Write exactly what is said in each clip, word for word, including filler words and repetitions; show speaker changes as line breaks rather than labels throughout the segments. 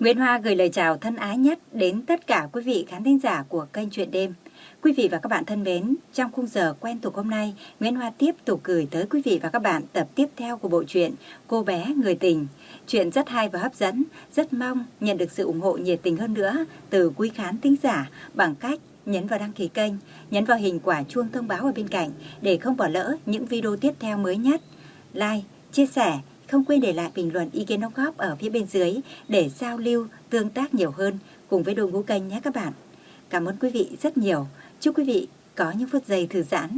Nguyễn Hoa gửi lời chào thân ái nhất đến tất cả quý vị khán thính giả của kênh Chuyện Đêm. Quý vị và các bạn thân mến, trong khung giờ quen thuộc hôm nay, Nguyễn Hoa tiếp tục gửi tới quý vị và các bạn tập tiếp theo của bộ truyện Cô bé người tình. Chuyện rất hay và hấp dẫn, rất mong nhận được sự ủng hộ nhiệt tình hơn nữa từ quý khán thính giả bằng cách nhấn vào đăng ký kênh, nhấn vào hình quả chuông thông báo ở bên cạnh để không bỏ lỡ những video tiếp theo mới nhất. Like, chia sẻ, không quên để lại bình luận ý kiến đóng góp ở phía bên dưới để giao lưu, tương tác nhiều hơn cùng với đội ngũ kênh nhé các bạn. Cảm ơn quý vị rất nhiều. Chúc quý vị có những phút giây thư giãn.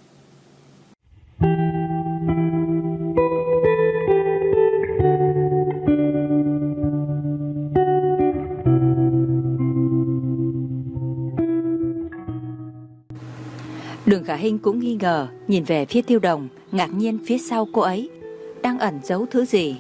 Đường Khả Hinh cũng nghi ngờ, nhìn về phía Tiêu Đồng, ngạc nhiên phía sau cô ấy đang ẩn giấu thứ gì.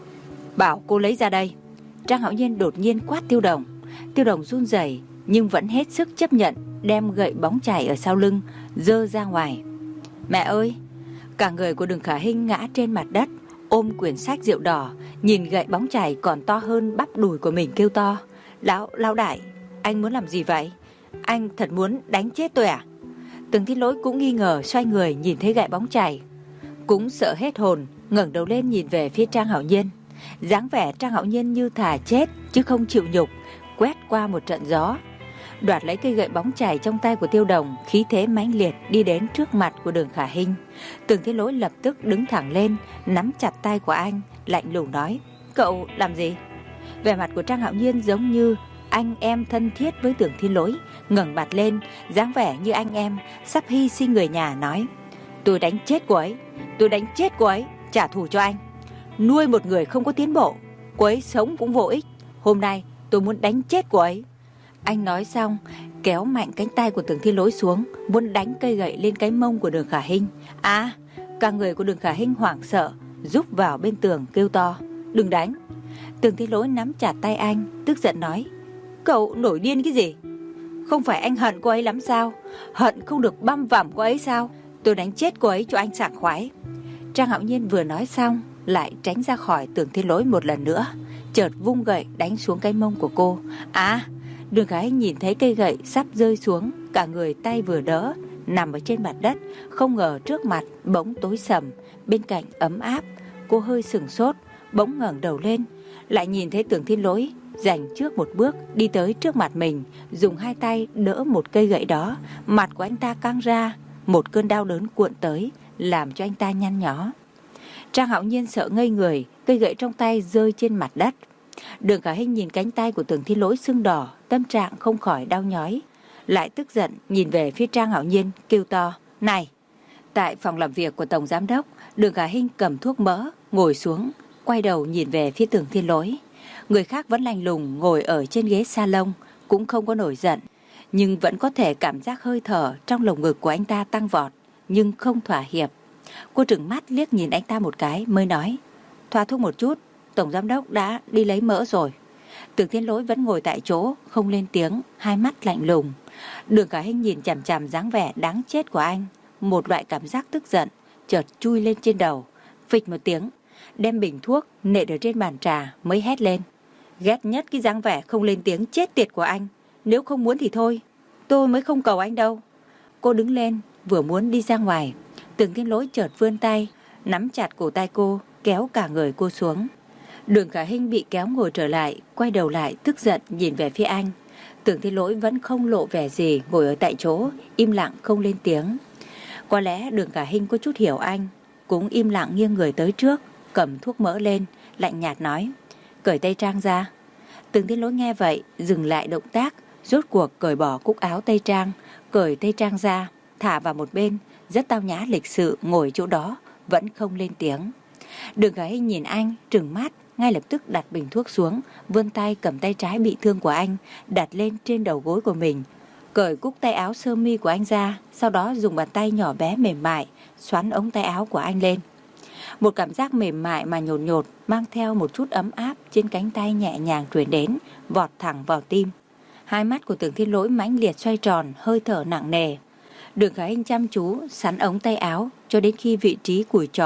Bảo cô lấy ra đây. Trang Hạo Nhiên đột nhiên quát Tiêu Đồng. Tiêu Đồng run rẩy nhưng vẫn hết sức chấp nhận, đem gậy bóng chày ở sau lưng giơ ra ngoài. Mẹ ơi! Cả người của Đường Khả Hinh ngã trên mặt đất, ôm quyển sách rượu đỏ, nhìn gậy bóng chày còn to hơn bắp đùi của mình kêu to. Lão, lão đại, anh muốn làm gì vậy? Anh thật muốn đánh chết tôi à? Từng Thiên Lỗi cũng nghi ngờ, xoay người nhìn thấy gậy bóng chày, cũng sợ hết hồn, ngẩng đầu lên nhìn về phía Trang Hạo Nhiên. Dáng vẻ Trang Hạo Nhiên như thà chết chứ không chịu nhục, quét qua một trận gió, đoạt lấy cây gậy bóng chày trong tay của Tiêu Đồng, khí thế mãnh liệt đi đến trước mặt của Đường Khả Hinh. Từng Thiên Lỗi lập tức đứng thẳng lên, nắm chặt tay của anh, lạnh lùng nói: Cậu làm gì? Vẻ mặt của Trang Hạo Nhiên giống như anh em thân thiết với Tưởng Thiên Lỗi, ngẩng mặt lên, dáng vẻ như anh em sắp hy sinh người nhà, nói: Tôi đánh chết cô ấy, tôi đánh chết cô ấy, trả thù cho anh. Nuôi một người không có tiến bộ, cô ấy sống cũng vô ích. Hôm nay tôi muốn đánh chết cô ấy. Anh nói xong, kéo mạnh cánh tay của Tưởng Thiên Lỗi xuống, muốn đánh cây gậy lên cái mông của Đường Khả Hinh. À, cả người của Đường Khả Hinh hoảng sợ, rúc vào bên tường kêu to: Đừng đánh! Tưởng Thiên Lỗi nắm chặt tay anh, tức giận nói: Cậu nổi điên cái gì? Không phải anh hận cô ấy lắm sao? Hận không được băm vằm cô ấy sao? Tôi đánh chết cô ấy cho anh sảng khoái. Trang Hạo Nhiên vừa nói xong, lại tránh ra khỏi Tưởng Thiên Lỗi một lần nữa, chợt vung gậy đánh xuống cái mông của cô. À! Đường Khả Hinh nhìn thấy cây gậy sắp rơi xuống, cả người tay vừa đỡ, nằm ở trên mặt đất, không ngờ trước mặt bỗng tối sầm, bên cạnh ấm áp. Cô hơi sửng sốt, bỗng ngẩng đầu lên, lại nhìn thấy Tưởng Thiên Lỗi dành trước một bước đi tới trước mặt mình, dùng hai tay đỡ một cây gậy đó. Mặt của anh ta căng ra, một cơn đau đớn cuộn tới, làm cho anh ta nhăn nhó. Trang Hạo Nhiên sợ ngây người, cây gậy trong tay rơi trên mặt đất. Đường Khả Hinh nhìn cánh tay của Tưởng Thiên Lỗi sưng đỏ, tâm trạng không khỏi đau nhói, lại tức giận nhìn về phía Trang Hạo Nhiên kêu to: Này! Tại phòng làm việc của Tổng Giám Đốc, Đường Khả Hinh cầm thuốc mỡ, ngồi xuống, quay đầu nhìn về phía Tưởng Thiên Lỗi. Người khác vẫn lạnh lùng ngồi ở trên ghế salon, cũng không có nổi giận, nhưng vẫn có thể cảm giác hơi thở trong lồng ngực của anh ta tăng vọt, nhưng không thỏa hiệp. Cô trừng mắt liếc nhìn anh ta một cái mới nói: Thoa thuốc một chút, Tổng Giám Đốc đã đi lấy mỡ rồi. Tưởng Thiên Lỗi vẫn ngồi tại chỗ, không lên tiếng, hai mắt lạnh lùng. Đường Khả Hinh nhìn chằm chằm dáng vẻ đáng chết của anh, một loại cảm giác tức giận chợt chui lên trên đầu, phịch một tiếng, đem bình thuốc nện ở trên bàn trà mới hét lên: Ghét nhất cái dáng vẻ không lên tiếng chết tiệt của anh. Nếu không muốn thì thôi, tôi mới không cầu anh đâu. Cô đứng lên, vừa muốn đi ra ngoài, Tưởng Thiên Lỗi chợt vươn tay, nắm chặt cổ tay cô, kéo cả người cô xuống. Đường Khả Hinh bị kéo ngồi trở lại, quay đầu lại tức giận nhìn về phía anh. Tưởng Thiên Lỗi vẫn không lộ vẻ gì, ngồi ở tại chỗ, im lặng không lên tiếng. Có lẽ Đường Khả Hinh có chút hiểu anh, cũng im lặng nghiêng người tới trước, cầm thuốc mỡ lên, lạnh nhạt nói: Cởi tay trang ra. Tưởng Thiên Lỗi nghe vậy, dừng lại động tác, rốt cuộc cởi bỏ cúc áo tây trang, cởi tây trang ra, thả vào một bên, rất tao nhã lịch sự ngồi chỗ đó, vẫn không lên tiếng. Đường Khả Hinh nhìn anh, trừng mắt, ngay lập tức đặt bình thuốc xuống, vươn tay cầm tay trái bị thương của anh, đặt lên trên đầu gối của mình, cởi cúc tay áo sơ mi của anh ra, sau đó dùng bàn tay nhỏ bé mềm mại xoắn ống tay áo của anh lên. Một cảm giác mềm mại mà nhột nhột, mang theo một chút ấm áp trên cánh tay nhẹ nhàng truyền đến, vọt thẳng vào tim. Hai mắt của Tưởng Thiên Lỗi mãnh liệt xoay tròn, hơi thở nặng nề. Đường Khả Hinh chăm chú sắn ống tay áo cho đến khi vị trí cùi trỏ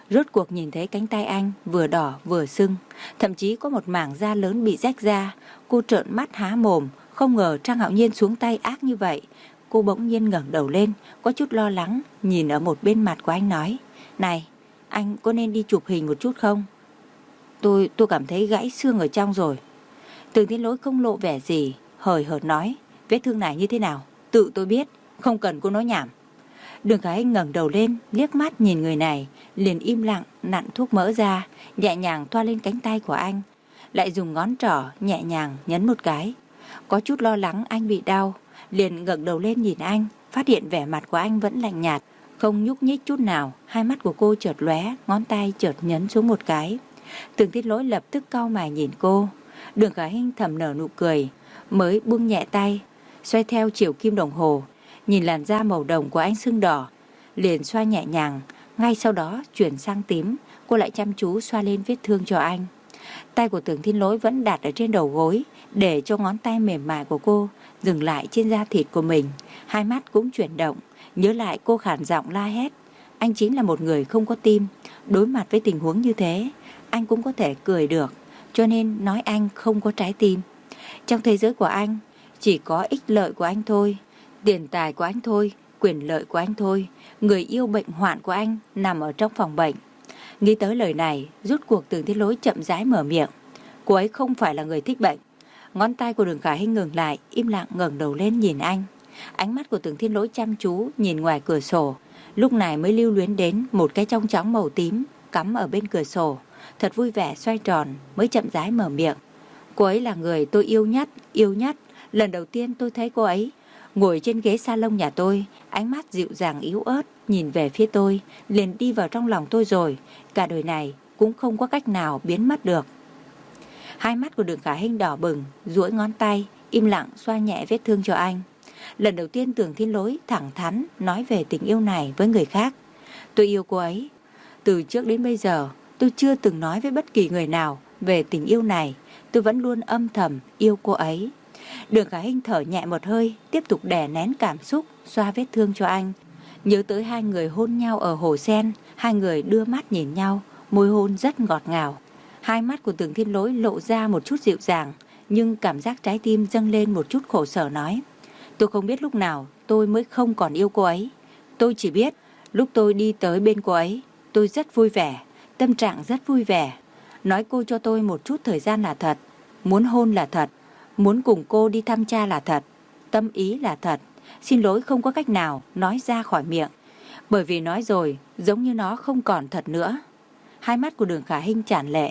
Rốt cuộc nhìn thấy cánh tay anh vừa đỏ vừa sưng, thậm chí có một mảng da lớn bị rách ra. Cô trợn mắt há mồm, không ngờ Trang Hạo Nhiên xuống tay ác như vậy. Cô bỗng nhiên ngẩng đầu lên, có chút lo lắng, nhìn ở một bên mặt của anh nói: "Này, anh có nên đi chụp hình một chút không? Tôi, tôi cảm thấy gãy xương ở trong rồi." Tưởng Thiên Lỗi không lộ vẻ gì, hời hợt nói: "Vết thương này như thế nào? Tự tôi biết, không cần cô nói nhảm." Đường Khải Anh ngẩng đầu lên, liếc mắt nhìn người này, liền im lặng nặn thuốc mỡ ra, nhẹ nhàng thoa lên cánh tay của anh, lại dùng ngón trỏ nhẹ nhàng nhấn một cái. Có chút lo lắng anh bị đau, liền ngẩng đầu lên nhìn anh, phát hiện vẻ mặt của anh vẫn lạnh nhạt, không nhúc nhích chút nào. Hai mắt của cô chợt lóe, ngón tay chợt nhấn xuống một cái. Tưởng Thiên Lỗi lập tức cau mày nhìn cô. Đường Khải Anh thầm nở nụ cười, mới buông nhẹ tay, xoay theo chiều kim đồng hồ, nhìn làn da màu đồng của anh sưng đỏ, liền xoa nhẹ nhàng. Ngay sau đó chuyển sang tím, cô lại chăm chú xoa lên vết thương cho anh. Tay của Tưởng Thiên Lỗi vẫn đặt ở trên đầu gối, để cho ngón tay mềm mại của cô dừng lại trên da thịt của mình. Hai mắt cũng chuyển động, nhớ lại cô khản giọng la hét: "Anh chính là một người không có tim." Đối mặt với tình huống như thế, anh cũng có thể cười được, cho nên nói anh không có trái tim. Trong thế giới của anh, chỉ có ích lợi của anh thôi, tiền tài của anh thôi, quyền lợi của anh thôi. Người yêu bệnh hoạn của anh nằm ở trong phòng bệnh. Nghĩ tới lời này, rút cuộc Tưởng Thiên Lỗi chậm rãi mở miệng: "Cô ấy không phải là người thích bệnh." Ngón tay của Đường Khải Hinh ngừng lại, im lặng ngẩng đầu lên nhìn anh. Ánh mắt của Tưởng Thiên Lỗi chăm chú nhìn ngoài cửa sổ, lúc này mới lưu luyến đến một cái trong chóng màu tím cắm ở bên cửa sổ, thật vui vẻ xoay tròn, mới chậm rãi mở miệng: "Cô ấy là người tôi yêu nhất, yêu nhất. Lần đầu tiên tôi thấy cô ấy ngồi trên ghế salon nhà tôi, ánh mắt dịu dàng yếu ớt nhìn về phía tôi, liền đi vào trong lòng tôi rồi, cả đời này cũng không có cách nào biến mất được." Hai mắt của Đường Khải Hinh đỏ bừng, duỗi ngón tay im lặng xoa nhẹ vết thương cho anh. Lần đầu tiên Tưởng Thiên Lỗi thẳng thắn nói về tình yêu này với người khác: "Tôi yêu cô ấy. Từ trước đến bây giờ tôi chưa từng nói với bất kỳ người nào về tình yêu này. Tôi vẫn luôn âm thầm yêu cô ấy." Đường Khải Hinh thở nhẹ một hơi, tiếp tục đè nén cảm xúc, xoa vết thương cho anh. Nhớ tới hai người hôn nhau ở hồ sen, hai người đưa mắt nhìn nhau, môi hôn rất ngọt ngào. Hai mắt của Tưởng Thiên Lỗi lộ ra một chút dịu dàng, nhưng cảm giác trái tim dâng lên một chút khổ sở nói: "Tôi không biết lúc nào tôi mới không còn yêu cô ấy. Tôi chỉ biết lúc tôi đi tới bên cô ấy, tôi rất vui vẻ, tâm trạng rất vui vẻ. Nói cô cho tôi một chút thời gian là thật, muốn hôn là thật, muốn cùng cô đi thăm cha là thật, tâm ý là thật. Xin lỗi không có cách nào nói ra khỏi miệng, bởi vì nói rồi giống như nó không còn thật nữa." Hai mắt của Đường Khả Hinh tràn lệ.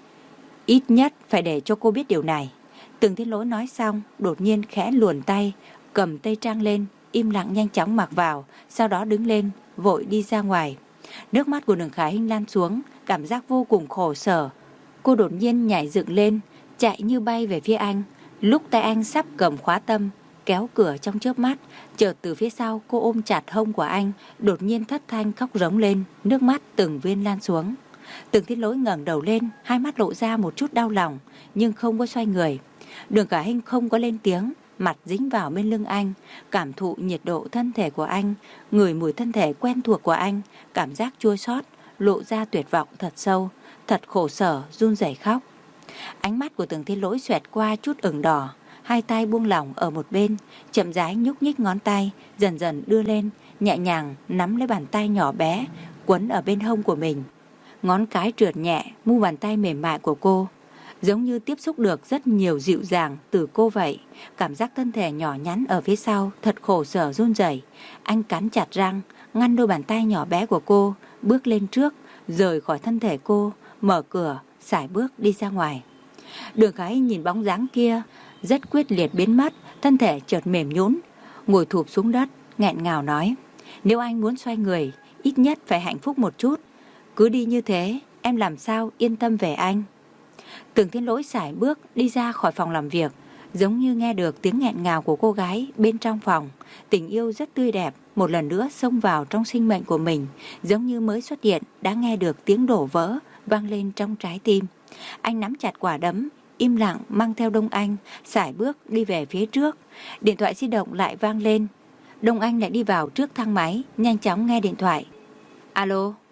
"Ít nhất phải để cho cô biết điều này." Tưởng Thiên Lỗi nói xong, đột nhiên khẽ luồn tay, cầm tay Trang lên, im lặng nhanh chóng mặc vào, sau đó đứng lên, vội đi ra ngoài. Nước mắt của Đường Khả Hinh lan xuống, cảm giác vô cùng khổ sở. Cô đột nhiên nhảy dựng lên, chạy như bay về phía anh. Lúc tay anh sắp cầm khóa tâm, kéo cửa trong chớp mắt, chợt từ phía sau cô ôm chặt hông của anh, đột nhiên thất thanh khóc rống lên, nước mắt từng viên lan xuống. Tưởng Thiên Lỗi ngẩng đầu lên, hai mắt lộ ra một chút đau lòng, nhưng không có xoay người. Đường Khả Hinh không có lên tiếng, mặt dính vào bên lưng anh, cảm thụ nhiệt độ thân thể của anh, ngửi mùi thân thể quen thuộc của anh, cảm giác chua xót, lộ ra tuyệt vọng thật sâu, thật khổ sở, run rẩy khóc. Ánh mắt của Tưởng Thiên Lỗi xoẹt qua chút ửng đỏ, hai tay buông lỏng ở một bên, chậm rãi nhúc nhích ngón tay, dần dần đưa lên, nhẹ nhàng nắm lấy bàn tay nhỏ bé quấn ở bên hông của mình. Ngón cái trượt nhẹ mu bàn tay mềm mại của cô, giống như tiếp xúc được rất nhiều dịu dàng từ cô vậy. Cảm giác thân thể nhỏ nhắn ở phía sau thật khổ sở run rẩy. Anh cắn chặt răng, ngăn đôi bàn tay nhỏ bé của cô, bước lên trước, rời khỏi thân thể cô, mở cửa, sải bước đi ra ngoài. Đường Khả Hinh nhìn bóng dáng kia rất quyết liệt biến mất, thân thể chợt mềm nhũn, ngồi thụp xuống đất, nghẹn ngào nói: "Nếu anh muốn xoay người, ít nhất phải hạnh phúc một chút. Cứ đi như thế, em làm sao yên tâm về anh." Tưởng Thiên Lỗi sải bước đi ra khỏi phòng làm việc, giống như nghe được tiếng nghẹn ngào của cô gái bên trong phòng. Tình yêu rất tươi đẹp một lần nữa xông vào trong sinh mệnh của mình, giống như mới xuất hiện đã nghe được tiếng đổ vỡ vang lên trong trái tim. Anh nắm chặt quả đấm, im lặng mang theo Đông Anh sải bước đi về phía trước. Điện thoại di động lại vang lên. Đông Anh lại đi vào trước thang máy, nhanh chóng nghe điện thoại. "Alo."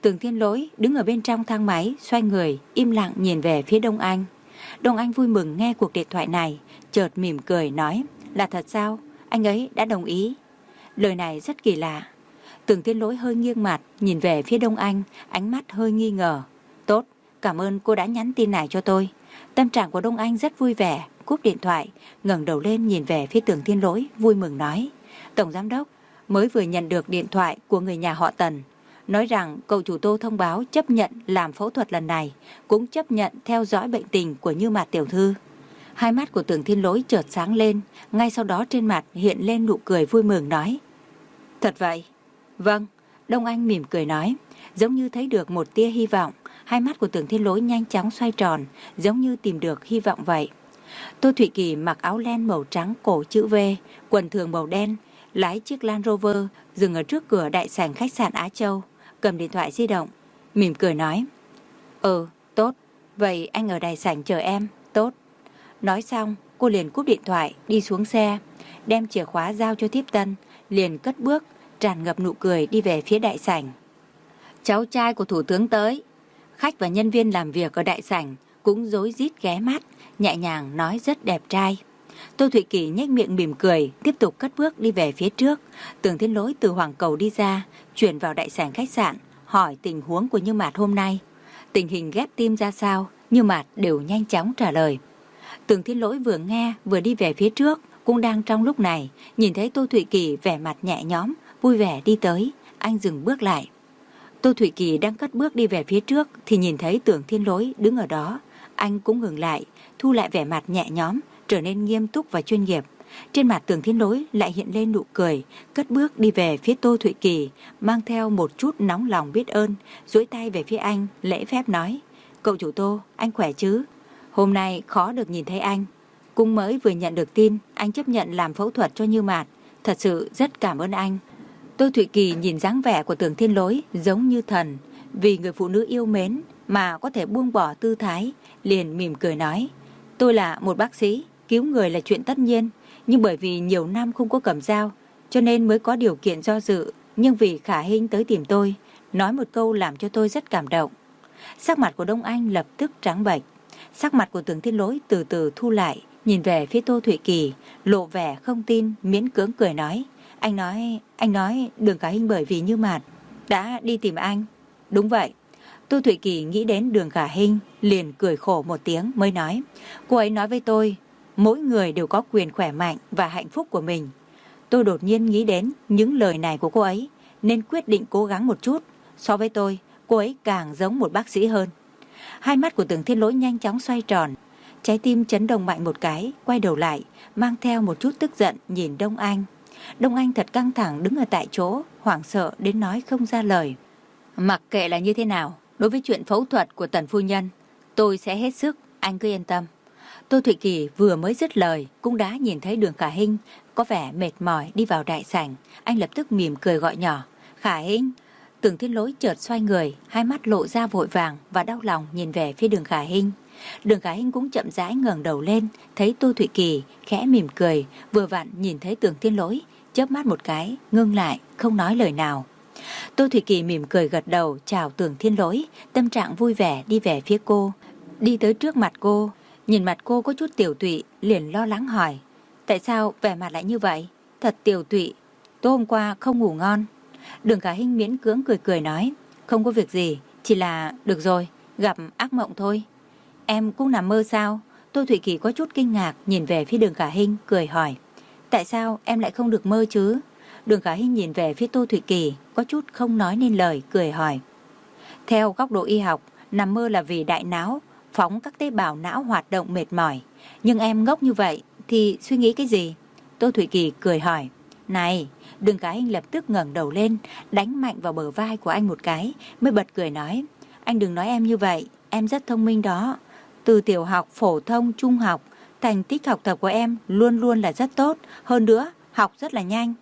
Tường Thiên Lỗi đứng ở bên trong thang máy, xoay người, im lặng nhìn về phía Đông Anh. Đông Anh vui mừng nghe cuộc điện thoại này, chợt mỉm cười nói, là thật sao? Anh ấy đã đồng ý. Lời này rất kỳ lạ. Tường Thiên Lỗi hơi nghiêng mặt, nhìn về phía Đông Anh, ánh mắt hơi nghi ngờ. Tốt, cảm ơn cô đã nhắn tin này cho tôi. Tâm trạng của Đông Anh rất vui vẻ, cúp điện thoại, ngẩng đầu lên nhìn về phía Tường Thiên Lỗi, vui mừng nói, Tổng Giám Đốc, mới vừa nhận được điện thoại của người nhà họ Tần, nói rằng cậu chủ Tô thông báo chấp nhận làm phẫu thuật lần này, cũng chấp nhận theo dõi bệnh tình của Như Mạt tiểu thư. Hai mắt của Tường Thiên Lỗi chợt sáng lên, ngay sau đó trên mặt hiện lên nụ cười vui mừng nói, thật vậy? Vâng, Đông Anh mỉm cười nói, giống như thấy được một tia hy vọng. Hai mắt của Tường Thiên Lỗi nhanh chóng xoay tròn, giống như tìm được hy vọng vậy. Tô Thụy Kỳ mặc áo len màu trắng cổ chữ V, quần thường màu đen, lái chiếc Land Rover dừng ở trước cửa đại sảnh khách sạn Á Châu, cầm điện thoại di động, mỉm cười nói, Ừ, tốt, vậy anh ở đại sảnh chờ em, tốt. Nói xong, cô liền cúp điện thoại, đi xuống xe, đem chìa khóa giao cho tiếp tân, liền cất bước, tràn ngập nụ cười đi về phía đại sảnh. Cháu trai của thủ tướng tới. Khách và nhân viên làm việc ở đại sảnh cũng rối rít ghé mắt, nhẹ nhàng nói rất đẹp trai. Tô Thụy Kỳ nhếch miệng mỉm cười, tiếp tục cất bước đi về phía trước. Tường Thiên Lỗi từ Hoàng Cầu đi ra, chuyển vào đại sảnh khách sạn, hỏi tình huống của Như Mạt hôm nay. Tình hình ghép tim ra sao, Như Mạt đều nhanh chóng trả lời. Tường Thiên Lỗi vừa nghe vừa đi về phía trước, cũng đang trong lúc này, nhìn thấy Tô Thụy Kỳ vẻ mặt nhẹ nhõm, vui vẻ đi tới, anh dừng bước lại. Tô Thụy Kỳ đang cất bước đi về phía trước thì nhìn thấy Tường Thiên Lỗi đứng ở đó. Anh cũng ngừng lại, thu lại vẻ mặt nhẹ nhõm, trở nên nghiêm túc và chuyên nghiệp. Trên mặt Tường Thiên Lỗi lại hiện lên nụ cười, cất bước đi về phía Tô Thụy Kỳ, mang theo một chút nóng lòng biết ơn, duỗi tay về phía anh, lễ phép nói, cậu chủ Tô, anh khỏe chứ? Hôm nay khó được nhìn thấy anh. Cũng mới vừa nhận được tin anh chấp nhận làm phẫu thuật cho Như Mạt, thật sự rất cảm ơn anh. Tô Thụy Kỳ nhìn dáng vẻ của Tường Thiên Lỗi giống như thần, vì người phụ nữ yêu mến mà có thể buông bỏ tư thái, liền mỉm cười nói, tôi là một bác sĩ, cứu người là chuyện tất nhiên, nhưng bởi vì nhiều năm không có cầm dao, cho nên mới có điều kiện do dự, nhưng vì Khả Hinh tới tìm tôi, nói một câu làm cho tôi rất cảm động. Sắc mặt của Đông Anh lập tức trắng bệch, sắc mặt của Tường Thiên Lỗi từ từ thu lại, nhìn về phía Tô Thụy Kỳ, lộ vẻ không tin, miễn cưỡng cười nói, Anh nói, anh nói Đường Khả Hinh bởi vì Như Mạt đã đi tìm anh. Đúng vậy. Tô Thụy Kỳ nghĩ đến Đường Khả Hinh, liền cười khổ một tiếng mới nói, cô ấy nói với tôi, mỗi người đều có quyền khỏe mạnh và hạnh phúc của mình. Tôi đột nhiên nghĩ đến những lời này của cô ấy, nên quyết định cố gắng một chút. So với tôi, cô ấy càng giống một bác sĩ hơn. Hai mắt của Tường Thiên Lỗi nhanh chóng xoay tròn, trái tim chấn động mạnh một cái, quay đầu lại, mang theo một chút tức giận nhìn Đông Anh. Đông Anh thật căng thẳng đứng ở tại chỗ, hoảng sợ đến nói không ra lời. Mặc kệ là như thế nào, đối với chuyện phẫu thuật của Tần phu nhân, tôi sẽ hết sức, anh cứ yên tâm. Tô Thụy Kỳ vừa mới dứt lời, cũng đã nhìn thấy Đường Khả Hinh có vẻ mệt mỏi đi vào đại sảnh. Anh lập tức mỉm cười gọi nhỏ, Khả Hinh. Tường Thiên Lỗi chợt xoay người, hai mắt lộ ra vội vàng và đau lòng nhìn về phía Đường Khả Hinh. Đường Khả Hinh cũng chậm rãi ngẩng đầu lên, thấy Tô Thụy Kỳ khẽ mỉm cười, vừa vặn nhìn thấy Tường Thiên Lỗi, chớp mắt một cái, ngưng lại, không nói lời nào. Tô Thụy Kỳ mỉm cười gật đầu chào Tường Thiên Lỗi, tâm trạng vui vẻ đi về phía cô, đi tới trước mặt cô, nhìn mặt cô có chút tiểu tụy, liền lo lắng hỏi, tại sao vẻ mặt lại như vậy? Thật tiểu tụy, tối hôm qua không ngủ ngon. Đường Khả Hinh miễn cưỡng cười cười nói, không có việc gì, chỉ là được rồi, gặp ác mộng thôi. Em cũng nằm mơ sao? Tô Thụy Kỳ có chút kinh ngạc nhìn về phía Đường Khả Hinh, cười hỏi, tại sao em lại không được mơ chứ? Đường Khả Hinh nhìn về phía Tô Thụy Kỳ, có chút không nói nên lời, cười hỏi, theo góc độ y học, nằm mơ là vì đại não phóng các tế bào não hoạt động mệt mỏi, nhưng em ngốc như vậy thì suy nghĩ cái gì? Tô Thụy Kỳ cười hỏi, này. Đường Khả Hinh lập tức ngẩng đầu lên, đánh mạnh vào bờ vai của anh một cái, mới bật cười nói, anh đừng nói em như vậy, em rất thông minh đó. Từ tiểu học, phổ thông, trung học, thành tích học tập của em luôn luôn là rất tốt, hơn nữa học rất là nhanh.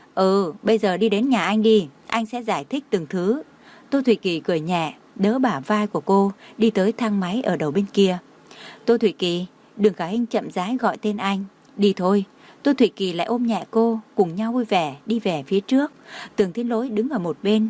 Ừ, bây giờ đi đến nhà anh đi, anh sẽ giải thích từng thứ. Tô Thụy Kỳ cười nhẹ, đỡ bả vai của cô, đi tới thang máy ở đầu bên kia. Tô Thụy Kỳ. Đường Khả Hinh chậm rãi gọi tên anh, đi thôi. Tô Thụy Kỳ lại ôm nhẹ cô, cùng nhau vui vẻ đi về phía trước. Tường Thiên Lỗi đứng ở một bên,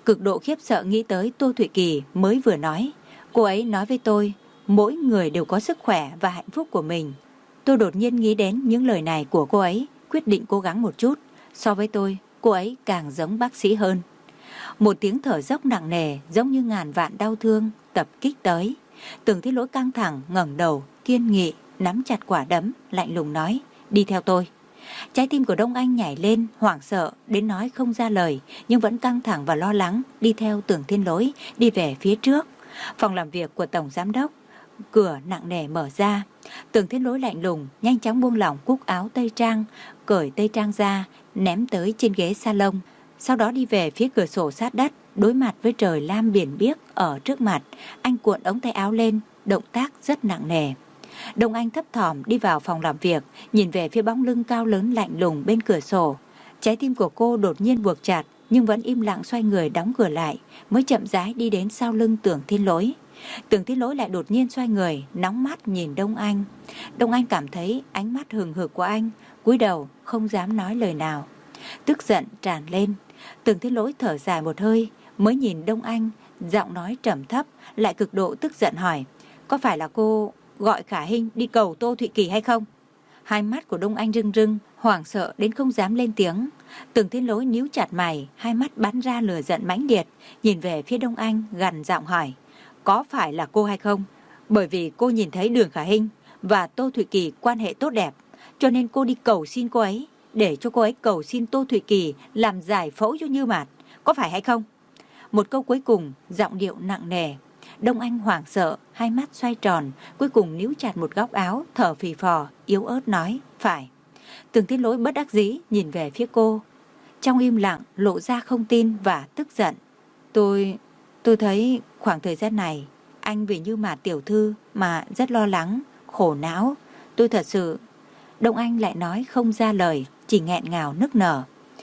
cực độ khiếp sợ nghĩ tới Tô Thụy Kỳ mới vừa nói. Cô ấy nói với tôi, mỗi người đều có sức khỏe và hạnh phúc của mình. Tôi đột nhiên nghĩ đến những lời này của cô ấy, quyết định cố gắng một chút. So với tôi, cô ấy càng giống bác sĩ hơn. Một tiếng thở dốc nặng nề giống như ngàn vạn đau thương tập kích tới. Tưởng Thiên Lỗi căng thẳng ngẩng đầu, kiên nghị, nắm chặt quả đấm, lạnh lùng nói, đi theo tôi. Trái tim của Đông Anh nhảy lên, hoảng sợ đến nói không ra lời, nhưng vẫn căng thẳng và lo lắng đi theo Tưởng Thiên Lỗi đi về phía trước. Phòng làm việc của Tổng Giám đốc, cửa nặng nề mở ra. Tưởng Thiên Lỗi lạnh lùng nhanh chóng buông lỏng cúc áo tây trang, cởi tây trang ra, ném tới trên ghế salon. Sau đó đi về phía cửa sổ sát đất, đối mặt với trời lam biển biếc ở trước mặt. Anh cuộn ống tay áo lên, động tác rất nặng nề. Đông Anh thấp thỏm đi vào phòng làm việc, nhìn về phía bóng lưng cao lớn lạnh lùng bên cửa sổ. Trái tim của cô đột nhiên buộc chặt, nhưng vẫn im lặng xoay người đóng cửa lại, mới chậm rãi đi đến sau lưng Tưởng Thiên Lỗi. Tưởng Thiên Lỗi lại đột nhiên xoay người, nóng mắt nhìn Đông Anh. Đông Anh cảm thấy ánh mắt hừng hực của anh, cúi đầu không dám nói lời nào. Tức giận tràn lên. Tưởng Thiên Lỗi thở dài một hơi, mới nhìn Đông Anh, giọng nói trầm thấp, lại cực độ tức giận hỏi, có phải là cô gọi Khả Hinh đi cầu Tô Thụy Kỳ hay không? Hai mắt của Đông Anh rưng rưng, hoảng sợ đến không dám lên tiếng. Tưởng Thiên Lỗi nhíu chặt mày, hai mắt bắn ra lửa giận mãnh liệt, nhìn về phía Đông Anh gằn giọng hỏi, có phải là cô hay không? Bởi vì cô nhìn thấy Đường Khả Hinh và Tô Thụy Kỳ quan hệ tốt đẹp, cho nên cô đi cầu xin cô ấy, để cho cô ấy cầu xin Tô Thụy Kỳ làm giải phẫu cho Như Mạt, có phải hay không? Một câu cuối cùng, giọng điệu nặng nề. Đông Anh hoảng sợ, hai mắt xoay tròn, cuối cùng níu chặt một góc áo, thở phì phò, yếu ớt nói, phải. Tưởng Thiên Lỗi bất đắc dĩ nhìn về phía cô. Trong im lặng, lộ ra không tin và tức giận. Tôi, tôi thấy khoảng thời gian này, anh vì Như Mạt tiểu thư mà rất lo lắng, khổ não. Tôi thật sự... Đông Anh lại nói không ra lời, chỉ nghẹn ngào nức nở.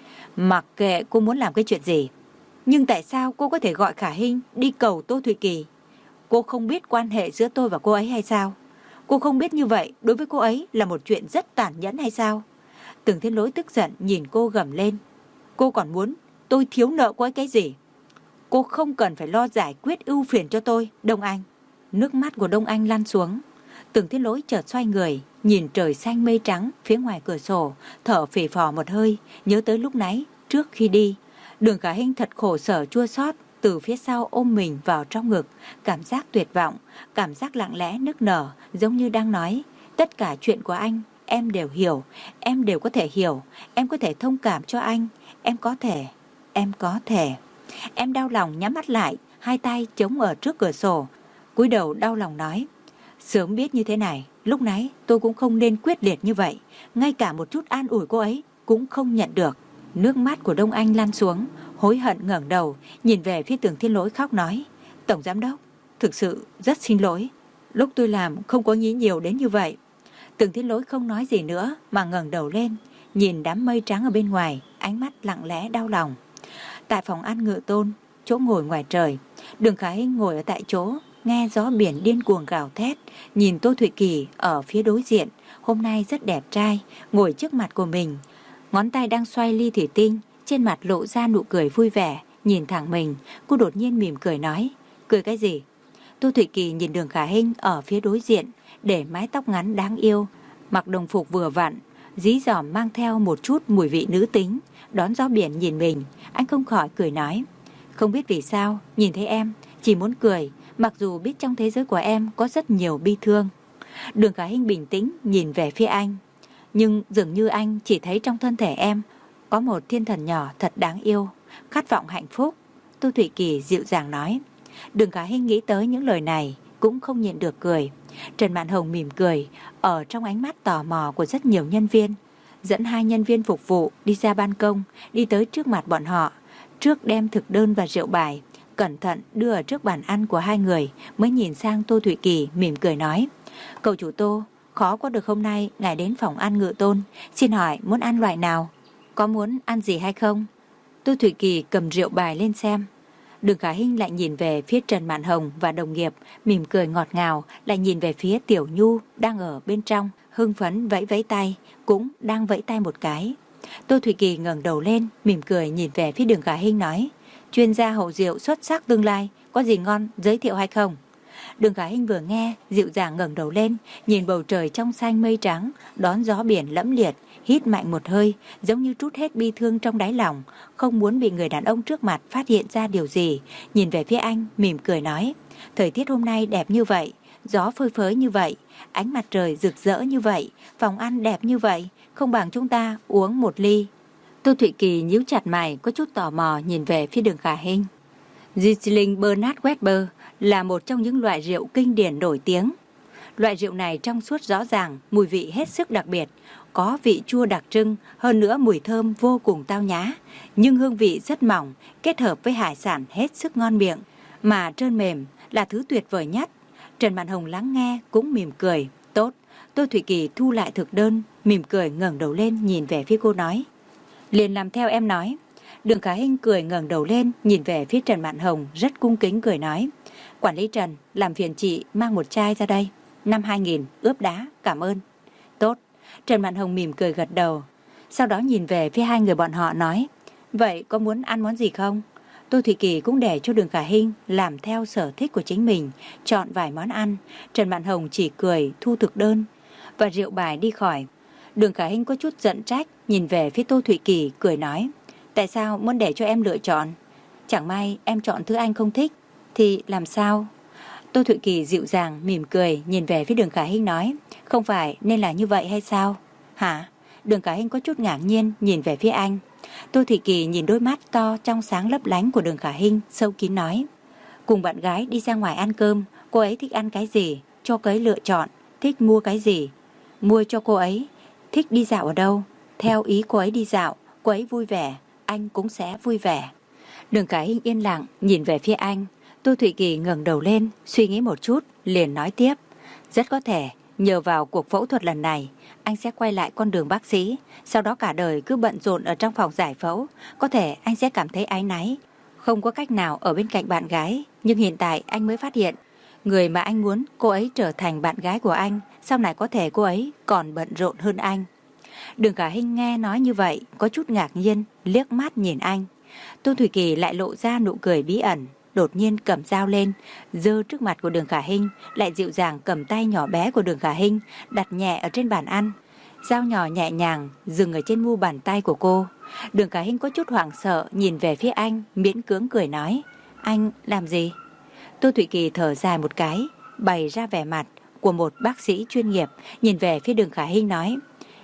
Mặc kệ cô muốn làm cái chuyện gì, nhưng tại sao cô có thể gọi Khả Hinh đi cầu Tô Thụy Kỳ? Cô không biết quan hệ giữa tôi và cô ấy hay sao? Cô không biết như vậy đối với cô ấy là một chuyện rất tàn nhẫn hay sao? Tưởng Thiên Lỗi tức giận nhìn cô gầm lên. Cô còn muốn tôi thiếu nợ cô ấy cái gì? Cô không cần phải lo giải quyết ưu phiền cho tôi, Đông Anh. Nước mắt của Đông Anh lăn xuống. Tưởng Thiên Lỗi chợt xoay người, nhìn trời xanh mây trắng phía ngoài cửa sổ, thở phì phò một hơi, nhớ tới lúc nãy trước khi đi. Đường Khả Hinh thật khổ sở chua xót, từ phía sau ôm mình vào trong ngực, cảm giác tuyệt vọng, cảm giác lặng lẽ nức nở, giống như đang nói, tất cả chuyện của anh, em đều hiểu, em đều có thể hiểu, em có thể thông cảm cho anh, em có thể, em có thể. Em đau lòng nhắm mắt lại, hai tay chống ở trước cửa sổ, cúi đầu đau lòng nói, sớm biết như thế này, lúc nãy tôi cũng không nên quyết liệt như vậy, ngay cả một chút an ủi cô ấy cũng không nhận được. Nước mắt của Đông Anh lăn xuống, hối hận ngẩng đầu, nhìn về phía Tưởng Thiên Lỗi khóc nói, Tổng Giám đốc, thực sự rất xin lỗi, lúc tôi làm không có nghĩ nhiều đến như vậy. Tưởng Thiên Lỗi không nói gì nữa mà ngẩng đầu lên, nhìn đám mây trắng ở bên ngoài, ánh mắt lặng lẽ đau lòng. Tại phòng ăn Ngự Tôn, chỗ ngồi ngoài trời, Đường Khả Hinh ngồi ở tại chỗ, nghe gió biển điên cuồng gào thét, nhìn Tô Thụy Kỳ ở phía đối diện, hôm nay rất đẹp trai, ngồi trước mặt của mình. Ngón tay đang xoay ly thủy tinh, trên mặt lộ ra nụ cười vui vẻ, nhìn thẳng mình, cô đột nhiên mỉm cười nói, cười cái gì? Tô Thụy Kỳ nhìn Đường Khả Hinh ở phía đối diện, để mái tóc ngắn đáng yêu, mặc đồng phục vừa vặn, dí dỏm mang theo một chút mùi vị nữ tính, đón gió biển nhìn mình, anh không khỏi cười nói, không biết vì sao, nhìn thấy em, chỉ muốn cười, mặc dù biết trong thế giới của em có rất nhiều bi thương. Đường Khả Hinh bình tĩnh nhìn về phía anh, nhưng dường như anh chỉ thấy trong thân thể em có một thiên thần nhỏ thật đáng yêu, khát vọng hạnh phúc. Tô Thụy Kỳ dịu dàng nói. Đường Khả Hinh nghĩ tới những lời này cũng không nhịn được cười. Trần Mạn Hồng mỉm cười ở trong ánh mắt tò mò của rất nhiều nhân viên, dẫn hai nhân viên phục vụ đi ra ban công, đi tới trước mặt bọn họ, trước đem thực đơn và rượu bài, cẩn thận đưa ở trước bàn ăn của hai người, mới nhìn sang Tô Thụy Kỳ mỉm cười nói, cậu chủ Tô, khó quá được hôm nay ngài đến phòng ăn Ngự Tôn, xin hỏi muốn ăn loại nào, có muốn ăn gì hay không? Tô Thụy Kỳ cầm rượu bài lên xem. Đường Khả Hinh lại nhìn về phía Trần Mạn Hồng và đồng nghiệp, mỉm cười ngọt ngào, lại nhìn về phía Tiểu Nhu đang ở bên trong, hưng phấn vẫy vẫy tay, cũng đang vẫy tay một cái. Tô Thụy Kỳ ngẩng đầu lên, mỉm cười nhìn về phía Đường Khả Hinh nói, chuyên gia hậu rượu xuất sắc tương lai, có gì ngon giới thiệu hay không? Đường Khả Hinh vừa nghe, dịu dàng ngẩng đầu lên, nhìn bầu trời trong xanh mây trắng, đón gió biển lẫm liệt, hít mạnh một hơi, giống như trút hết bi thương trong đáy lòng, không muốn bị người đàn ông trước mặt phát hiện ra điều gì. Nhìn về phía anh, mỉm cười nói, thời tiết hôm nay đẹp như vậy, gió phơi phới như vậy, ánh mặt trời rực rỡ như vậy, phòng ăn đẹp như vậy, không bằng chúng ta uống một ly. Tô Thụy Kỳ nhíu chặt mày, có chút tò mò nhìn về phía Đường Khả Hinh. Riesling Bernard Weber là một trong những loại rượu kinh điển nổi tiếng. Loại rượu này trong suốt rõ ràng, mùi vị hết sức đặc biệt, có vị chua đặc trưng, hơn nữa mùi thơm vô cùng tao nhã, nhưng hương vị rất mỏng, kết hợp với hải sản hết sức ngon miệng, mà trơn mềm là thứ tuyệt vời nhất. Trần Mạn Hồng lắng nghe cũng mỉm cười. Tốt. Tô Thụy Kỳ thu lại thực đơn, mỉm cười ngẩng đầu lên nhìn về phía cô nói, liền làm theo em nói. Đường Khả Hinh cười ngẩng đầu lên nhìn về phía Trần Mạn Hồng, rất cung kính cười nói, quản lý Trần, làm phiền chị mang một chai ra đây, năm hai nghìn, ướp đá, cảm ơn. Tốt. Trần Mạn Hồng mỉm cười gật đầu, sau đó nhìn về phía hai người bọn họ nói, vậy có muốn ăn món gì không? Tô Thụy Kỳ cũng để cho Đường Khả Hinh làm theo sở thích của chính mình, chọn vài món ăn. Trần Mạn Hồng chỉ cười thu thực đơn và rượu bài đi khỏi. Đường Khả Hinh có chút giận trách, nhìn về phía Tô Thụy Kỳ cười nói, tại sao muốn để cho em lựa chọn? Chẳng may em chọn thứ anh không thích thì làm sao? Tô Thụy Kỳ dịu dàng mỉm cười nhìn về phía Đường Khả Hinh nói, không phải nên là như vậy hay sao? Hả? Đường Khả Hinh có chút ngạc nhiên nhìn về phía anh. Tô Thụy Kỳ nhìn đôi mắt to trong sáng lấp lánh của Đường Khả Hinh, sâu kín nói, cùng bạn gái đi ra ngoài ăn cơm, cô ấy thích ăn cái gì, cho cô ấy lựa chọn, thích mua cái gì, mua cho cô ấy, thích đi dạo ở đâu, theo ý cô ấy đi dạo, cô ấy vui vẻ, anh cũng sẽ vui vẻ. Đường Khả Hinh yên lặng nhìn về phía anh. Tô Thụy Kỳ ngẩng đầu lên, suy nghĩ một chút, liền nói tiếp, rất có thể nhờ vào cuộc phẫu thuật lần này, anh sẽ quay lại con đường bác sĩ, sau đó cả đời cứ bận rộn ở trong phòng giải phẫu, có thể anh sẽ cảm thấy áy náy, không có cách nào ở bên cạnh bạn gái, nhưng hiện tại anh mới phát hiện, người mà anh muốn cô ấy trở thành bạn gái của anh, sau này có thể cô ấy còn bận rộn hơn anh. Đường Khả Hinh nghe nói như vậy, có chút ngạc nhiên, liếc mắt nhìn anh. Tô Thụy Kỳ lại lộ ra nụ cười bí ẩn, đột nhiên cầm dao lên, giơ trước mặt của Đường Khả Hinh, lại dịu dàng cầm tay nhỏ bé của Đường Khả Hinh, đặt nhẹ ở trên bàn ăn. Dao nhỏ nhẹ nhàng dừng ở trên mu bàn tay của cô. Đường Khả Hinh có chút hoảng sợ nhìn về phía anh, miễn cưỡng cười nói, anh làm gì? Tô Thụy Kỳ thở dài một cái, bày ra vẻ mặt của một bác sĩ chuyên nghiệp, nhìn về phía Đường Khả Hinh nói,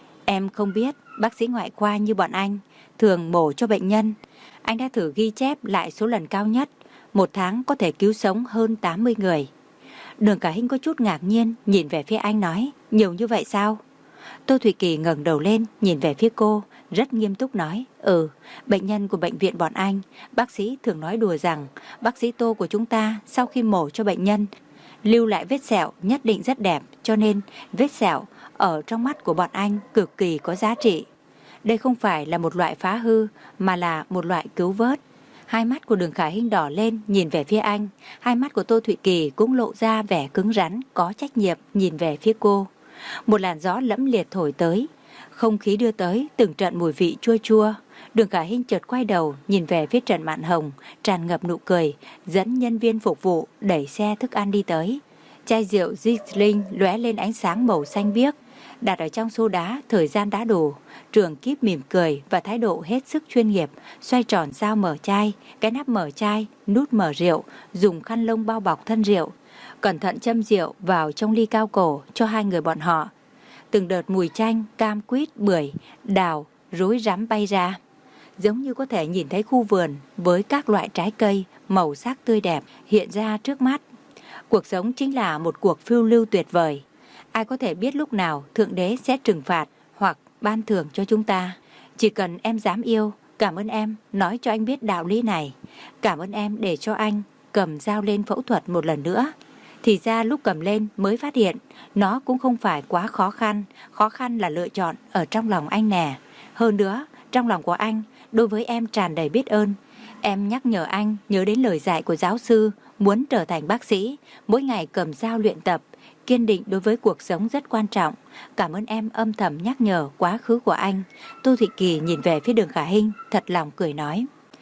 em không biết bác sĩ ngoại khoa như bọn anh thường mổ cho bệnh nhân. Anh đã thử ghi chép lại số lần cao nhất, một tháng có thể cứu sống hơn tám mươi người. Đường Khả Hinh có chút ngạc nhiên nhìn về phía anh nói, nhiều như vậy sao? Tô Thụy Kỳ ngẩng đầu lên nhìn về phía cô, rất nghiêm túc nói, ừ, bệnh nhân của bệnh viện bọn anh, bác sĩ thường nói đùa rằng bác sĩ Tô của chúng ta sau khi mổ cho bệnh nhân lưu lại vết sẹo nhất định rất đẹp, cho nên vết sẹo ở trong mắt của bọn anh cực kỳ có giá trị. Đây không phải là một loại phá hư mà là một loại cứu vớt. Hai mắt của Đường Khả Hinh đỏ lên nhìn về phía anh, hai mắt của Tô Thụy Kỳ cũng lộ ra vẻ cứng rắn, có trách nhiệm nhìn về phía cô. Một làn gió lẫm liệt thổi tới, không khí đưa tới từng trận mùi vị chua chua. Đường Khả Hinh chợt quay đầu nhìn về phía Trần Mạn Hồng, tràn ngập nụ cười, dẫn nhân viên phục vụ đẩy xe thức ăn đi tới. Chai rượu Riesling lóe lên ánh sáng màu xanh biếc, đặt ở trong xô đá, thời gian đã đủ. Trường Kíp mỉm cười và thái độ hết sức chuyên nghiệp, xoay tròn dao mở chai, cái nắp mở chai, nút mở rượu, dùng khăn lông bao bọc thân rượu, cẩn thận châm rượu vào trong ly cao cổ cho hai người bọn họ. Từng đợt mùi chanh, cam quýt, bưởi, đào, rối rắm bay ra, giống như có thể nhìn thấy khu vườn với các loại trái cây màu sắc tươi đẹp hiện ra trước mắt. Cuộc sống chính là một cuộc phiêu lưu tuyệt vời. Ai có thể biết lúc nào Thượng Đế sẽ trừng phạt hoặc ban thưởng cho chúng ta. Chỉ cần em dám yêu, cảm ơn em nói cho anh biết đạo lý này. Cảm ơn em để cho anh cầm dao lên phẫu thuật một lần nữa. Thì ra lúc cầm lên mới phát hiện nó cũng không phải quá khó khăn. Khó khăn là lựa chọn ở trong lòng anh nè. Hơn nữa, trong lòng của anh đối với em tràn đầy biết ơn. Em nhắc nhở anh nhớ đến lời dạy của giáo sư, muốn trở thành bác sĩ, mỗi ngày cầm dao luyện tập, kiên định đối với cuộc sống rất quan trọng. Cảm ơn em âm thầm nhắc nhở quá khứ của anh. Tô Thị Kỳ nhìn về phía Đường Khả Hinh, thật lòng cười nói.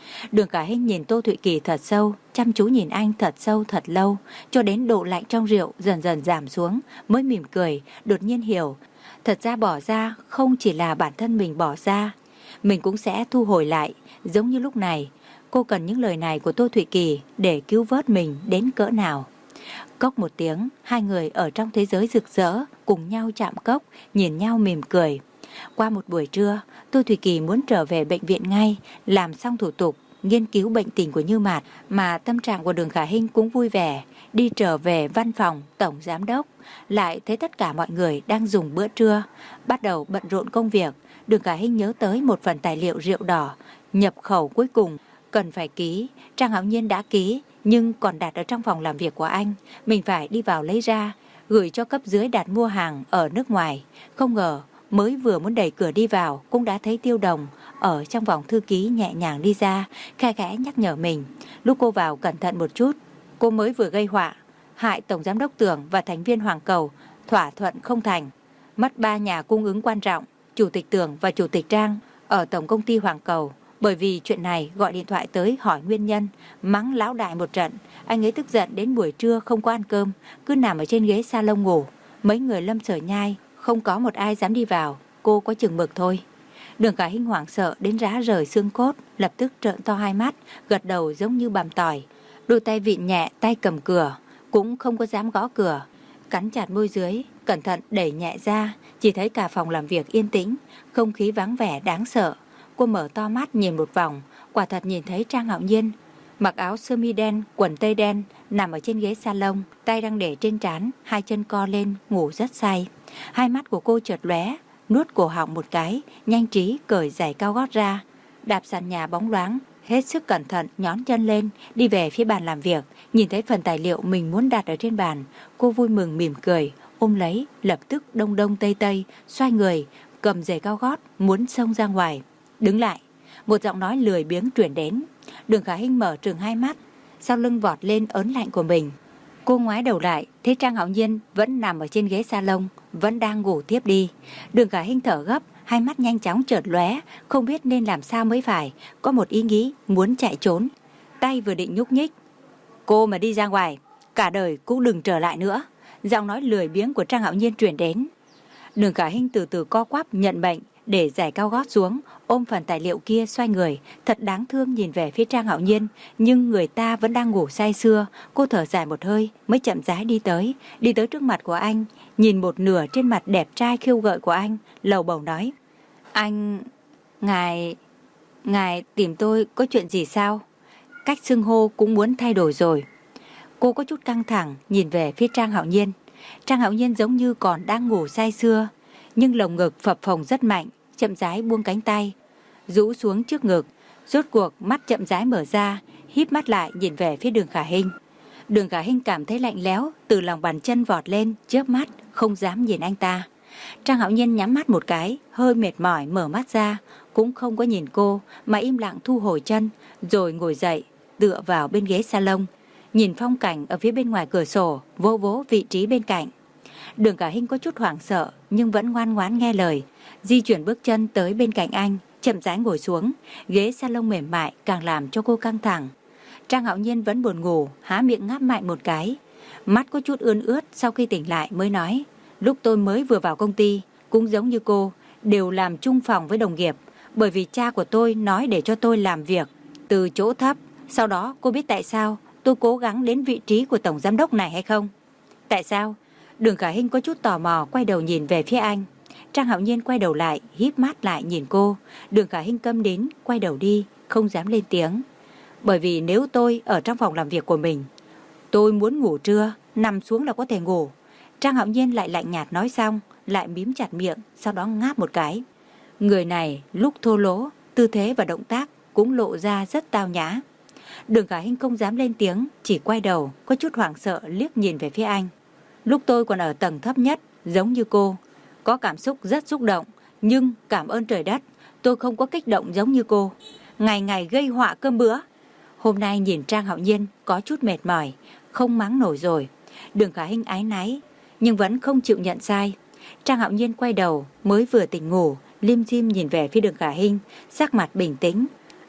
Đường Khả Hinh nhìn Tô Thụy Kỳ thật sâu, chăm chú nhìn anh thật sâu thật lâu, cho đến độ lạnh trong rượu dần dần giảm xuống, mới mỉm cười, đột nhiên hiểu. Thật ra bỏ ra không chỉ là bản thân mình bỏ ra, mình cũng sẽ thu hồi lại, giống như lúc này. Cô cần những lời này của Tô Thụy Kỳ để cứu vớt mình đến cỡ nào. Cốc một tiếng, hai người ở trong thế giới rực rỡ, cùng nhau chạm cốc, nhìn nhau mỉm cười. Qua một buổi trưa, Tô Thụy Kỳ muốn trở về bệnh viện ngay, làm xong thủ tục, nghiên cứu bệnh tình của Như Mạt, mà tâm trạng của Đường Khả Hinh cũng vui vẻ. Đi trở về văn phòng tổng giám đốc, lại thấy tất cả mọi người đang dùng bữa trưa, bắt đầu bận rộn công việc. Đường Khả Hinh nhớ tới một phần tài liệu rượu đỏ, nhập khẩu cuối cùng, cần phải ký. Trang Hạo Nhiên đã ký, nhưng còn đặt ở trong phòng làm việc của anh, mình phải đi vào lấy ra, gửi cho cấp dưới đặt mua hàng ở nước ngoài. Không ngờ, mới vừa muốn đẩy cửa đi vào, cũng đã thấy Tiêu Đồng ở trong vòng thư ký nhẹ nhàng đi ra, khe khẽ nhắc nhở mình. Lúc cô vào cẩn thận một chút, cô mới vừa gây họa, hại tổng giám đốc Tưởng và thành viên Hoàng Cầu, thỏa thuận không thành, mất ba nhà cung ứng quan trọng, chủ tịch Tưởng và chủ tịch Trang ở tổng công ty Hoàng Cầu. Bởi vì chuyện này gọi điện thoại tới hỏi nguyên nhân, mắng lão đại một trận. Anh ấy tức giận đến buổi trưa không có ăn cơm, cứ nằm ở trên ghế salon ngủ. Mấy người Lâm Sở Nhai không có một ai dám đi vào, cô có chừng mực thôi. Đường Khả Hinh hoảng sợ đến rã rời xương cốt, lập tức trợn to hai mắt, gật đầu giống như bằm tỏi. Đôi tay vịn nhẹ tay cầm cửa, cũng không có dám gõ cửa, cắn chặt môi dưới, cẩn thận đẩy nhẹ ra. Chỉ thấy cả phòng làm việc yên tĩnh, không khí vắng vẻ đáng sợ. Cô mở to mắt nhìn một vòng, quả thật nhìn thấy Trang Hạo Nhiên, mặc áo sơ mi đen, quần tây đen, nằm ở trên ghế salon, tay đang để trên trán, hai chân co lên, ngủ rất say. Hai mắt của cô chợt lóe, nuốt cổ họng một cái, nhanh trí cởi giày cao gót ra, đạp sàn nhà bóng loáng, hết sức cẩn thận nhón chân lên, đi về phía bàn làm việc. Nhìn thấy phần tài liệu mình muốn đặt ở trên bàn, cô vui mừng mỉm cười, ôm lấy, lập tức đông đông tây tây, xoay người, cầm giày cao gót, muốn xông ra ngoài. Đứng lại, một giọng nói lười biếng truyền đến. Đường Khả Hinh mở trừng hai mắt, sau lưng vọt lên ớn lạnh của mình. Cô ngoái đầu lại, thấy Trang Hạo Nhiên vẫn nằm ở trên ghế salon, vẫn đang ngủ tiếp đi. Đường Khả Hinh thở gấp, hai mắt nhanh chóng chợt lóe, không biết nên làm sao mới phải, có một ý nghĩ muốn chạy trốn. Tay vừa định nhúc nhích, cô mà đi ra ngoài, cả đời cũng đừng trở lại nữa. Giọng nói lười biếng của Trang Hạo Nhiên truyền đến. Đường Khả Hinh từ từ co quắp nhận mệnh, để giày cao gót xuống, ôm phần tài liệu kia xoay người, thật đáng thương nhìn về phía Trang Hạo Nhiên, nhưng người ta vẫn đang ngủ say sưa. Cô thở dài một hơi, mới chậm rãi đi tới, đi tới trước mặt của anh, nhìn một nửa trên mặt đẹp trai khiêu gợi của anh, lầu bầu nói: Anh, ngài, ngài tìm tôi có chuyện gì sao? Cách xưng hô cũng muốn thay đổi rồi. Cô có chút căng thẳng nhìn về phía Trang Hạo Nhiên. Trang Hạo Nhiên giống như còn đang ngủ say sưa, nhưng lồng ngực phập phồng rất mạnh, chậm rãi buông cánh tay, rũ xuống trước ngực. Rốt cuộc mắt chậm rãi mở ra, híp mắt lại nhìn về phía Đường Khả Hinh. Đường Khả Hinh cảm thấy lạnh lẽo từ lòng bàn chân vọt lên, chớp mắt không dám nhìn anh ta. Trang Hạo Nhiên nhắm mắt một cái, hơi mệt mỏi mở mắt ra, cũng không có nhìn cô mà im lặng thu hồi chân, rồi ngồi dậy, tựa vào bên ghế salon, nhìn phong cảnh ở phía bên ngoài cửa sổ, vỗ vỗ vị trí bên cạnh. Đường Khả Hinh có chút hoảng sợ nhưng vẫn ngoan ngoãn nghe lời, di chuyển bước chân tới bên cạnh anh, chậm rãi ngồi xuống. Ghế salon mềm mại càng làm cho cô căng thẳng. Trang Hạo Nhiên vẫn buồn ngủ, há miệng ngáp mạnh một cái, mắt có chút ươn ướt. Sau khi tỉnh lại mới nói: Lúc tôi mới vừa vào công ty, cũng giống như cô, đều làm chung phòng với đồng nghiệp, bởi vì cha của tôi nói để cho tôi làm việc từ chỗ thấp. Sau đó cô biết tại sao tôi cố gắng đến vị trí của tổng giám đốc này hay không? Tại sao? Đường Khả Hinh có chút tò mò quay đầu nhìn về phía anh. Trang Hạo Nhiên quay đầu lại, híp mắt lại nhìn cô. Đường Khả Hinh câm nín, quay đầu đi, không dám lên tiếng. Bởi vì nếu tôi ở trong phòng làm việc của mình, tôi muốn ngủ trưa, nằm xuống là có thể ngủ. Trang Hạo Nhiên lại lạnh nhạt nói xong, lại mím chặt miệng, sau đó ngáp một cái. Người này lúc thô lỗ, tư thế và động tác cũng lộ ra rất tao nhã. Đường Khả Hinh không dám lên tiếng, chỉ quay đầu, có chút hoảng sợ liếc nhìn về phía anh. Lúc tôi còn ở tầng thấp nhất, giống như cô, có cảm xúc rất xúc động, nhưng cảm ơn trời đất, tôi không có kích động giống như cô, ngày ngày gây họa cơm bữa. Hôm nay nhìn Trang Hạo Nhiên có chút mệt mỏi, không mắng nổi rồi. Đường Khả Hinh áy náy, nhưng vẫn không chịu nhận sai. Trang Hạo Nhiên quay đầu, mới vừa tỉnh ngủ, lim dim nhìn về phía Đường Khả Hinh, sắc mặt bình tĩnh.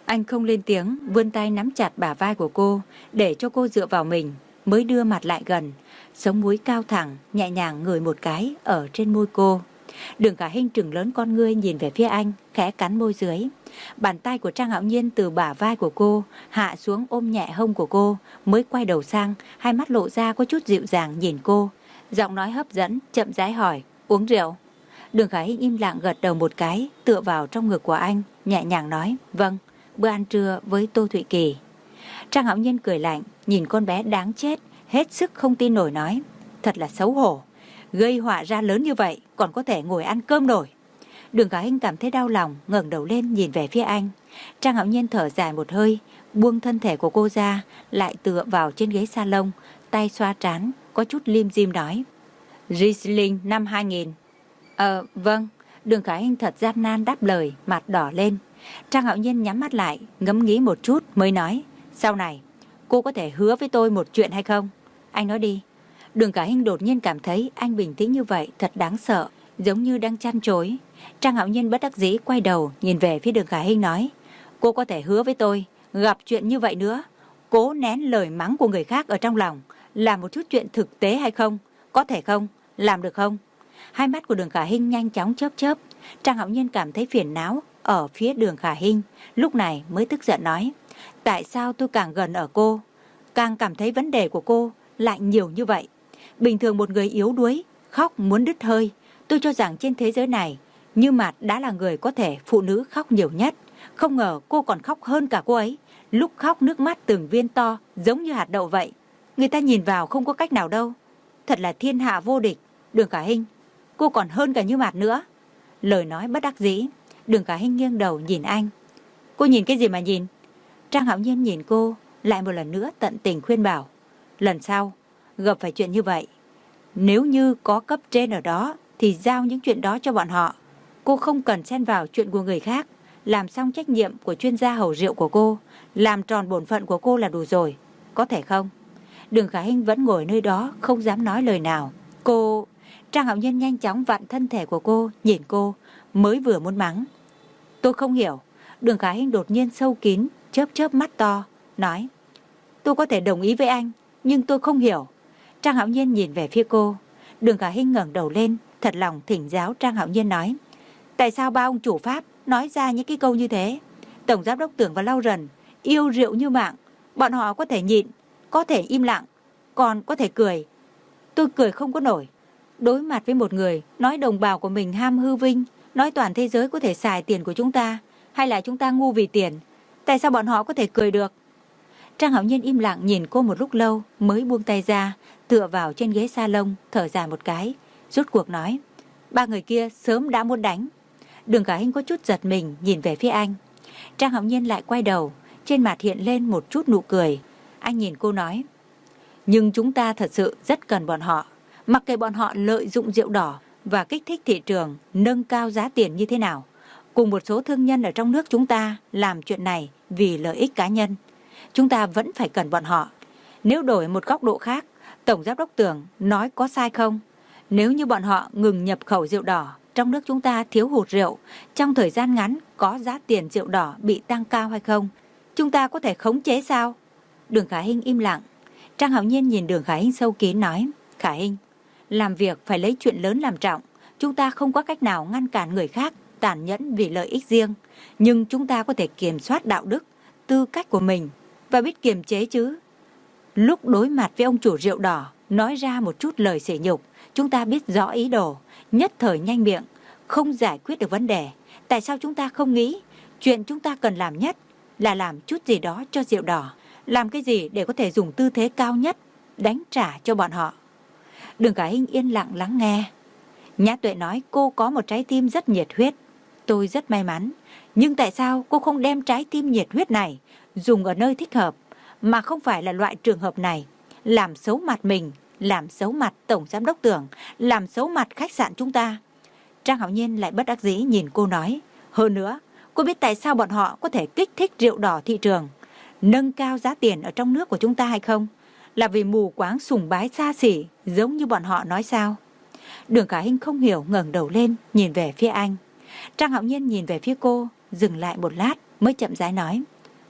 Anh không lên tiếng, vươn tay nắm chặt bả vai của cô, để cho cô dựa vào mình, mới đưa mặt lại gần, sống mũi cao thẳng, nhẹ nhàng ngửi một cái ở trên môi cô. Đường Khả Hinh trừng lớn con ngươi nhìn về phía anh, khẽ cắn môi dưới. Bàn tay của Trang Hạo Nhiên từ bả vai của cô hạ xuống ôm nhẹ hông của cô, mới quay đầu sang, hai mắt lộ ra có chút dịu dàng nhìn cô. Giọng nói hấp dẫn, chậm rãi hỏi, uống rượu? Đường Khả Hinh im lặng gật đầu một cái, tựa vào trong ngực của anh, nhẹ nhàng nói, vâng, bữa ăn trưa với Tô Thụy Kỳ. Trang Hạo Nhiên cười lạnh, nhìn con bé đáng chết, hết sức không tin nổi nói, thật là xấu hổ, gây họa ra lớn như vậy còn có thể ngồi ăn cơm nổi. Đường Khả Hinh cảm thấy đau lòng, ngẩng đầu lên nhìn về phía anh. Trang Hạo Nhiên thở dài một hơi, buông thân thể của cô ra, lại tựa vào trên ghế salon, tay xoa trán, có chút lim dim nói, Riesling năm hai nghìn. Ờ, vâng. Đường Khả Hinh thật gian nan đáp lời, mặt đỏ lên. Trang Hạo Nhiên nhắm mắt lại, ngẫm nghĩ một chút mới nói, sau này, cô có thể hứa với tôi một chuyện hay không? Anh nói đi. Đường Khả Hinh đột nhiên cảm thấy anh bình tĩnh như vậy thật đáng sợ, giống như đang chăn chối. Trang Hạo Nhiên bất đắc dĩ quay đầu, nhìn về phía Đường Khả Hinh nói, cô có thể hứa với tôi, gặp chuyện như vậy nữa, cố nén lời mắng của người khác ở trong lòng, làm một chút chuyện thực tế hay không? Có thể không? Làm được không? Hai mắt của Đường Khả Hinh nhanh chóng chớp chớp. Trang Hạo Nhiên cảm thấy phiền não ở phía Đường Khả Hinh, lúc này mới tức giận nói, tại sao tôi càng gần ở cô, càng cảm thấy vấn đề của cô lại nhiều như vậy? Bình thường một người yếu đuối, khóc muốn đứt hơi, tôi cho rằng trên thế giới này, Như Mạt đã là người có thể phụ nữ khóc nhiều nhất. Không ngờ cô còn khóc hơn cả cô ấy. Lúc khóc nước mắt từng viên to, giống như hạt đậu vậy. Người ta nhìn vào không có cách nào đâu. Thật là thiên hạ vô địch. Đường Khả Hinh, cô còn hơn cả Như Mạt nữa. Lời nói bất đắc dĩ. Đường Khả Hinh nghiêng đầu nhìn anh. Cô nhìn cái gì mà nhìn? Trang Hạo Nhiên nhìn cô, lại một lần nữa tận tình khuyên bảo, lần sau gặp phải chuyện như vậy, nếu như có cấp trên ở đó thì giao những chuyện đó cho bọn họ. Cô không cần xen vào chuyện của người khác. Làm xong trách nhiệm của chuyên gia hầu rượu của cô, làm tròn bổn phận của cô là đủ rồi. Có thể không? Đường Khả Hinh vẫn ngồi nơi đó, không dám nói lời nào. Cô... Trang Hạo Nhiên nhanh chóng vặn thân thể của cô, nhìn cô, mới vừa muốn mắng. Tôi không hiểu. Đường Khả Hinh đột nhiên sâu kín, chớp chớp mắt to, nói, tôi có thể đồng ý với anh, nhưng tôi không hiểu. Trang Hạo Nhiên nhìn về phía cô. Đường Khả Hinh ngẩng đầu lên, thật lòng thỉnh giáo Trang Hạo Nhiên nói, tại sao ba ông chủ Pháp nói ra những cái câu như thế? Tổng giám đốc Tưởng và Lau Rần yêu rượu như mạng, bọn họ có thể nhịn, có thể im lặng, còn có thể cười. Tôi cười không có nổi. Đối mặt với một người nói đồng bào của mình ham hư vinh, nói toàn thế giới có thể xài tiền của chúng ta, hay là chúng ta ngu vì tiền, tại sao bọn họ có thể cười được? Trang Hạo Nhiên im lặng nhìn cô một lúc lâu, mới buông tay ra, tựa vào trên ghế salon, thở dài một cái, rốt cuộc nói, ba người kia sớm đã muốn đánh. Đường Khả Hinh có chút giật mình nhìn về phía anh. Trang Hạo Nhiên lại quay đầu, trên mặt hiện lên một chút nụ cười. Anh nhìn cô nói, nhưng chúng ta thật sự rất cần bọn họ. Mặc kệ bọn họ lợi dụng rượu đỏ và kích thích thị trường, nâng cao giá tiền như thế nào, cùng một số thương nhân ở trong nước chúng ta làm chuyện này vì lợi ích cá nhân, chúng ta vẫn phải cần bọn họ. Nếu đổi một góc độ khác, Tổng giám đốc Tưởng nói có sai không? Nếu như bọn họ ngừng nhập khẩu rượu đỏ, trong nước chúng ta thiếu hụt rượu, trong thời gian ngắn có giá tiền rượu đỏ bị tăng cao hay không? Chúng ta có thể khống chế sao? Đường Khả Hinh im lặng. Trang Hạo Nhiên nhìn Đường Khả Hinh sâu kín nói, Khả Hinh, làm việc phải lấy chuyện lớn làm trọng. Chúng ta không có cách nào ngăn cản người khác tàn nhẫn vì lợi ích riêng, nhưng chúng ta có thể kiểm soát đạo đức, tư cách của mình và biết kiềm chế chứ. Lúc đối mặt với ông chủ rượu đỏ, nói ra một chút lời sỉ nhục, chúng ta biết rõ ý đồ, nhất thời nhanh miệng, không giải quyết được vấn đề. Tại sao chúng ta không nghĩ chuyện chúng ta cần làm nhất là làm chút gì đó cho rượu đỏ, làm cái gì để có thể dùng tư thế cao nhất đánh trả cho bọn họ? Đường Khả Hinh yên lặng lắng nghe. Nhã Tuệ nói cô có một trái tim rất nhiệt huyết. Tôi rất may mắn, nhưng tại sao cô không đem trái tim nhiệt huyết này dùng ở nơi thích hợp, mà không phải là loại trường hợp này, làm xấu mặt mình, làm xấu mặt Tổng giám đốc Tưởng, làm xấu mặt khách sạn chúng ta? Trang Hạo Nhiên lại bất đắc dĩ nhìn cô nói, hơn nữa, cô biết tại sao bọn họ có thể kích thích rượu đỏ thị trường, nâng cao giá tiền ở trong nước của chúng ta hay không? Là vì mù quáng sùng bái xa xỉ giống như bọn họ nói sao? Đường Khả Hinh không hiểu, ngẩng đầu lên nhìn về phía anh. Trang Hạo Nhiên nhìn về phía cô, dừng lại một lát mới chậm rãi nói,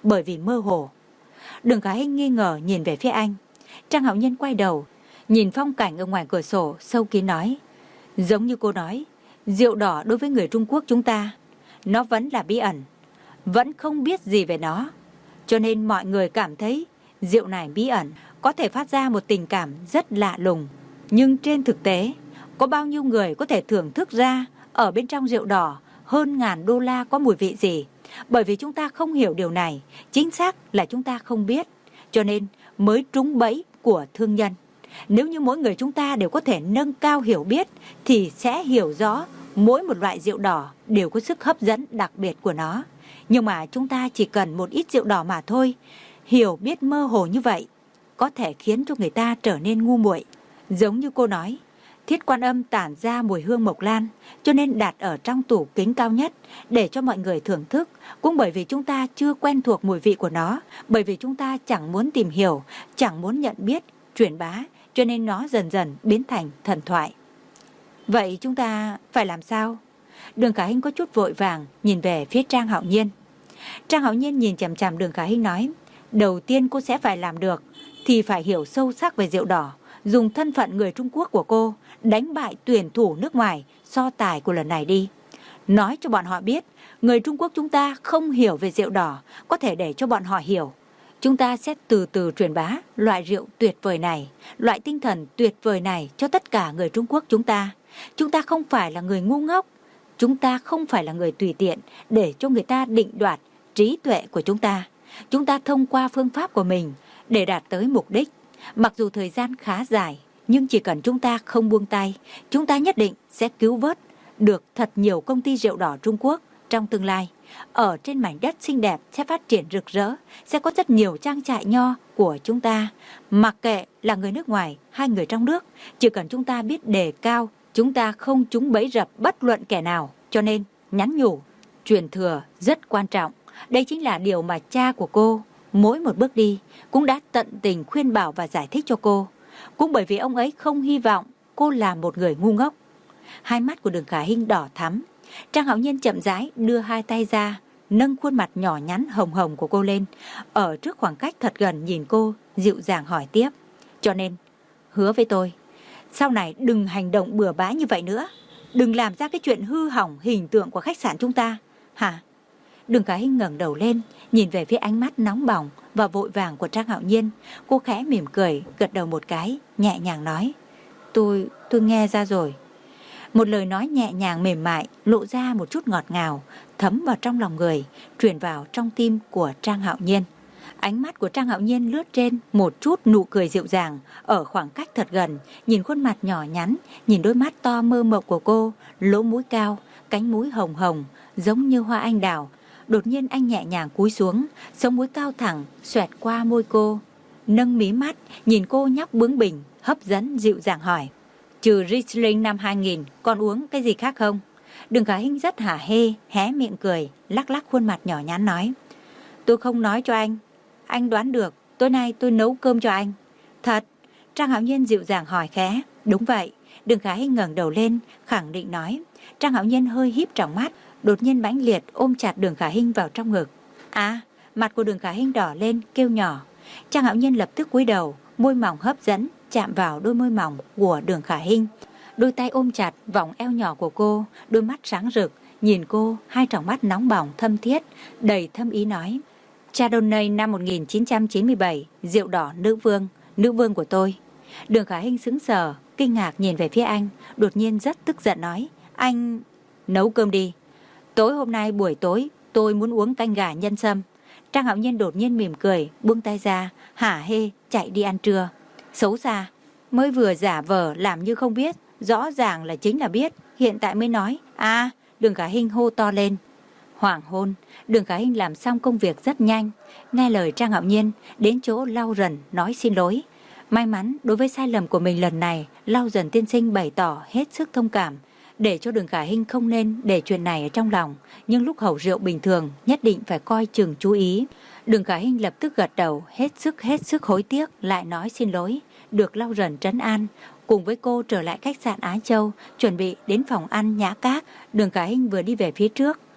bởi vì mơ hồ. Đường Khả Hinh nghi ngờ nhìn về phía anh. Trang Hạo Nhiên quay đầu, nhìn phong cảnh ở ngoài cửa sổ, sâu kín nói. Giống như cô nói, rượu đỏ đối với người Trung Quốc chúng ta, nó vẫn là bí ẩn, vẫn không biết gì về nó. Cho nên mọi người cảm thấy rượu này bí ẩn, có thể phát ra một tình cảm rất lạ lùng. Nhưng trên thực tế, có bao nhiêu người có thể thưởng thức ra ở bên trong rượu đỏ hơn ngàn đô la có mùi vị gì? Bởi vì chúng ta không hiểu điều này, chính xác là chúng ta không biết, cho nên mới trúng bẫy của thương nhân. Nếu như mỗi người chúng ta đều có thể nâng cao hiểu biết thì sẽ hiểu rõ mỗi một loại rượu đỏ đều có sức hấp dẫn đặc biệt của nó. Nhưng mà chúng ta chỉ cần một ít rượu đỏ mà thôi. Hiểu biết mơ hồ như vậy có thể khiến cho người ta trở nên ngu muội. Giống như cô nói, Thiết Quan Âm tản ra mùi hương mộc lan, cho nên đặt ở trong tủ kính cao nhất để cho mọi người thưởng thức. Cũng bởi vì chúng ta chưa quen thuộc mùi vị của nó, bởi vì chúng ta chẳng muốn tìm hiểu, chẳng muốn nhận biết, truyền bá, cho nên nó dần dần biến thành thần thoại. Vậy chúng ta phải làm sao? Đường Khả Hinh có chút vội vàng nhìn về phía Trang Hạo Nhiên. Trang Hạo Nhiên nhìn chằm chằm Đường Khả Hinh nói, đầu tiên cô sẽ phải làm được thì phải hiểu sâu sắc về rượu đỏ, dùng thân phận người Trung Quốc của cô đánh bại tuyển thủ nước ngoài so tài của lần này đi. Nói cho bọn họ biết, người Trung Quốc chúng ta không hiểu về rượu đỏ, có thể để cho bọn họ hiểu. Chúng ta sẽ từ từ truyền bá loại rượu tuyệt vời này, loại tinh thần tuyệt vời này cho tất cả người Trung Quốc chúng ta. Chúng ta không phải là người ngu ngốc, chúng ta không phải là người tùy tiện để cho người ta định đoạt trí tuệ của chúng ta. Chúng ta thông qua phương pháp của mình để đạt tới mục đích. Mặc dù thời gian khá dài, nhưng chỉ cần chúng ta không buông tay, chúng ta nhất định sẽ cứu vớt được thật nhiều công ty rượu đỏ Trung Quốc trong tương lai. Ở trên mảnh đất xinh đẹp sẽ phát triển rực rỡ, sẽ có rất nhiều trang trại nho của chúng ta. Mặc kệ là người nước ngoài hay người trong nước, chỉ cần chúng ta biết đề cao, chúng ta không trúng bẫy rập bất luận kẻ nào. Cho nên, nhắn nhủ, truyền thừa rất quan trọng. Đây chính là điều mà cha của cô, mỗi một bước đi, cũng đã tận tình khuyên bảo và giải thích cho cô. Cũng bởi vì ông ấy không hy vọng cô là một người ngu ngốc. Hai mắt của Đường Khả Hinh đỏ thắm. Trang Hạo Nhiên chậm rãi đưa hai tay ra, nâng khuôn mặt nhỏ nhắn hồng hồng của cô lên, ở trước khoảng cách thật gần nhìn cô, dịu dàng hỏi tiếp. Cho nên, hứa với tôi, sau này đừng hành động bừa bãi như vậy nữa. Đừng làm ra cái chuyện hư hỏng hình tượng của khách sạn chúng ta. Hả? Đường Khả Hinh ngẩng đầu lên, nhìn về phía ánh mắt nóng bỏng và vội vàng của Trang Hạo Nhiên. Cô khẽ mỉm cười, gật đầu một cái, nhẹ nhàng nói. Tôi, tôi nghe ra rồi. Một lời nói nhẹ nhàng mềm mại, lộ ra một chút ngọt ngào, thấm vào trong lòng người, truyền vào trong tim của Trang Hạo Nhiên. Ánh mắt của Trang Hạo Nhiên lướt trên một chút nụ cười dịu dàng, ở khoảng cách thật gần, nhìn khuôn mặt nhỏ nhắn, nhìn đôi mắt to mơ mộng của cô, lỗ mũi cao, cánh mũi hồng hồng, giống như hoa anh đào. Đột nhiên anh nhẹ nhàng cúi xuống, sống mũi cao thẳng, xoẹt qua môi cô, nâng mí mắt, nhìn cô nhóc bướng bỉnh, hấp dẫn dịu dàng hỏi. Trừ Riesling năm hai nghìn, còn uống cái gì khác không? Đường Khả Hinh rất hả hê, hé miệng cười, lắc lắc khuôn mặt nhỏ nhắn nói. Tôi không nói cho anh, anh đoán được, tối nay tôi nấu cơm cho anh. Thật? Trang Hạo Nhiên dịu dàng hỏi khẽ. Đúng vậy. Đường Khả Hinh ngẩng đầu lên, khẳng định nói. Trang Hạo Nhiên hơi híp tròng mắt, đột nhiên mãnh liệt ôm chặt Đường Khả Hinh vào trong ngực. À, mặt của Đường Khả Hinh đỏ lên, kêu nhỏ. Trang Hạo Nhiên lập tức cúi đầu, môi mỏng hấp dẫn, chạm vào đôi môi mỏng của Đường Khả Hinh. Đôi tay ôm chặt vòng eo nhỏ của cô, đôi mắt sáng rực, nhìn cô, hai tròng mắt nóng bỏng thâm thiết, đầy thâm ý nói. Chardonnay năm một nghìn chín trăm chín mươi bảy, rượu đỏ nữ vương, nữ vương của tôi. Đường Khả Hinh sững sờ, kinh ngạc nhìn về phía anh, đột nhiên rất tức giận nói. Anh nấu cơm đi. Tối hôm nay buổi tối tôi muốn uống canh gà nhân sâm. Trang Hạo Nhiên đột nhiên mỉm cười, buông tay ra, hả hê chạy đi ăn trưa. Xấu xa, mới vừa giả vờ làm như không biết, rõ ràng là chính là biết, hiện tại mới nói. À, Đường Khả Hinh hô to lên. Hoàng hôn, Đường Khả Hinh làm xong công việc rất nhanh, nghe lời Trang Hạo Nhiên, đến chỗ Lau Dần nói xin lỗi. May mắn đối với sai lầm của mình lần này, Lau Dần tiên sinh bày tỏ hết sức thông cảm, để cho Đường Khả Hinh không nên để chuyện này ở trong lòng, nhưng lúc hầu rượu bình thường nhất định phải coi chừng chú ý. Đường Khả Hinh lập tức gật đầu, hết sức hết sức hối tiếc, lại nói xin lỗi, được Lau Dần trấn an, cùng với cô trở lại khách sạn Á Châu, chuẩn bị đến phòng ăn Nhã Các. Đường Khả Hinh vừa đi về phía trước,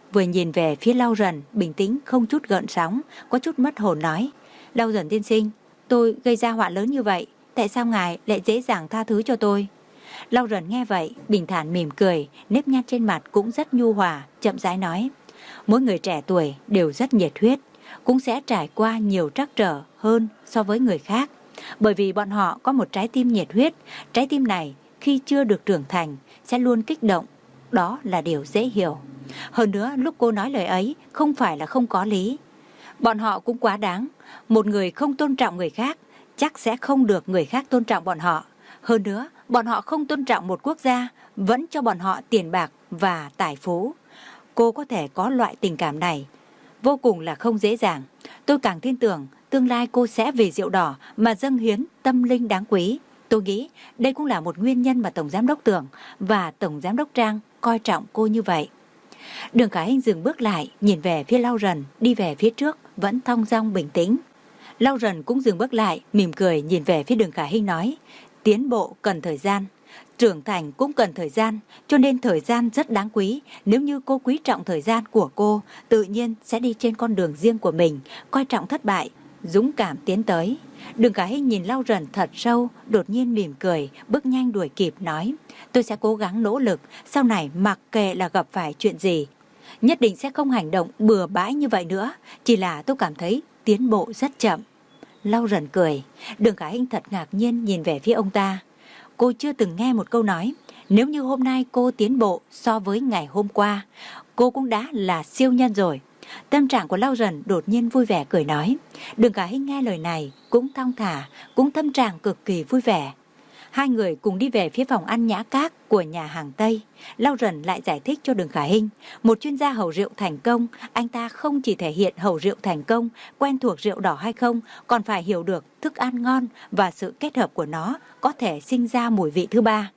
vừa nhìn về phía Lau Rần, bình tĩnh không chút gợn sóng, có chút mất hồn nói: Lau Rần tiên sinh, tôi gây ra họa lớn như vậy, tại sao ngài lại dễ dàng tha thứ cho tôi? Lau Rần nghe vậy, bình thản mỉm cười, nếp nhăn trên mặt cũng rất nhu hòa, chậm rãi nói: mỗi người trẻ tuổi đều rất nhiệt huyết, cũng sẽ trải qua nhiều trắc trở hơn so với người khác, bởi vì bọn họ có một trái tim nhiệt huyết. Trái tim này khi chưa được trưởng thành sẽ luôn kích động, đó là điều dễ hiểu. Hơn nữa, lúc cô nói lời ấy không phải là không có lý. Bọn họ cũng quá đáng. Một người không tôn trọng người khác chắc sẽ không được người khác tôn trọng bọn họ. Hơn nữa, bọn họ không tôn trọng một quốc gia vẫn cho bọn họ tiền bạc và tài phú. Cô có thể có loại tình cảm này vô cùng là không dễ dàng. Tôi càng tin tưởng tương lai cô sẽ vì rượu đỏ mà dâng hiến tâm linh đáng quý. Tôi nghĩ đây cũng là một nguyên nhân mà Tổng Giám đốc Tưởng và Tổng Giám đốc Trang coi trọng cô như vậy. Đường Khả Hinh dừng bước lại, nhìn về phía Lau Rần, đi về phía trước, vẫn thong dong bình tĩnh. Lau Rần cũng dừng bước lại, mỉm cười nhìn về phía Đường Khả Hinh nói: tiến bộ cần thời gian, trưởng thành cũng cần thời gian, cho nên thời gian rất đáng quý. Nếu như cô quý trọng thời gian của cô, tự nhiên sẽ đi trên con đường riêng của mình, coi trọng thất bại, dũng cảm tiến tới. Đường Khả Hinh nhìn Lau Rần thật sâu, đột nhiên mỉm cười, bước nhanh đuổi kịp nói: tôi sẽ cố gắng nỗ lực, sau này mặc kệ là gặp phải chuyện gì, nhất định sẽ không hành động bừa bãi như vậy nữa. Chỉ là tôi cảm thấy tiến bộ rất chậm. Lau Rần cười. Đường Khả Hinh thật ngạc nhiên nhìn về phía ông ta. Cô chưa từng nghe một câu nói: nếu như hôm nay cô tiến bộ so với ngày hôm qua, cô cũng đã là siêu nhân rồi. Tâm trạng của Lau Rần đột nhiên vui vẻ cười nói. Đường Khả Hinh nghe lời này cũng thong thả, cũng tâm trạng cực kỳ vui vẻ. Hai người cùng đi về phía phòng ăn nhã các của nhà hàng Tây. Lau Rần lại giải thích cho Đường Khả Hinh, một chuyên gia hầu rượu thành công, anh ta không chỉ thể hiện hầu rượu thành công, quen thuộc rượu đỏ hay không, còn phải hiểu được thức ăn ngon và sự kết hợp của nó có thể sinh ra mùi vị thứ ba.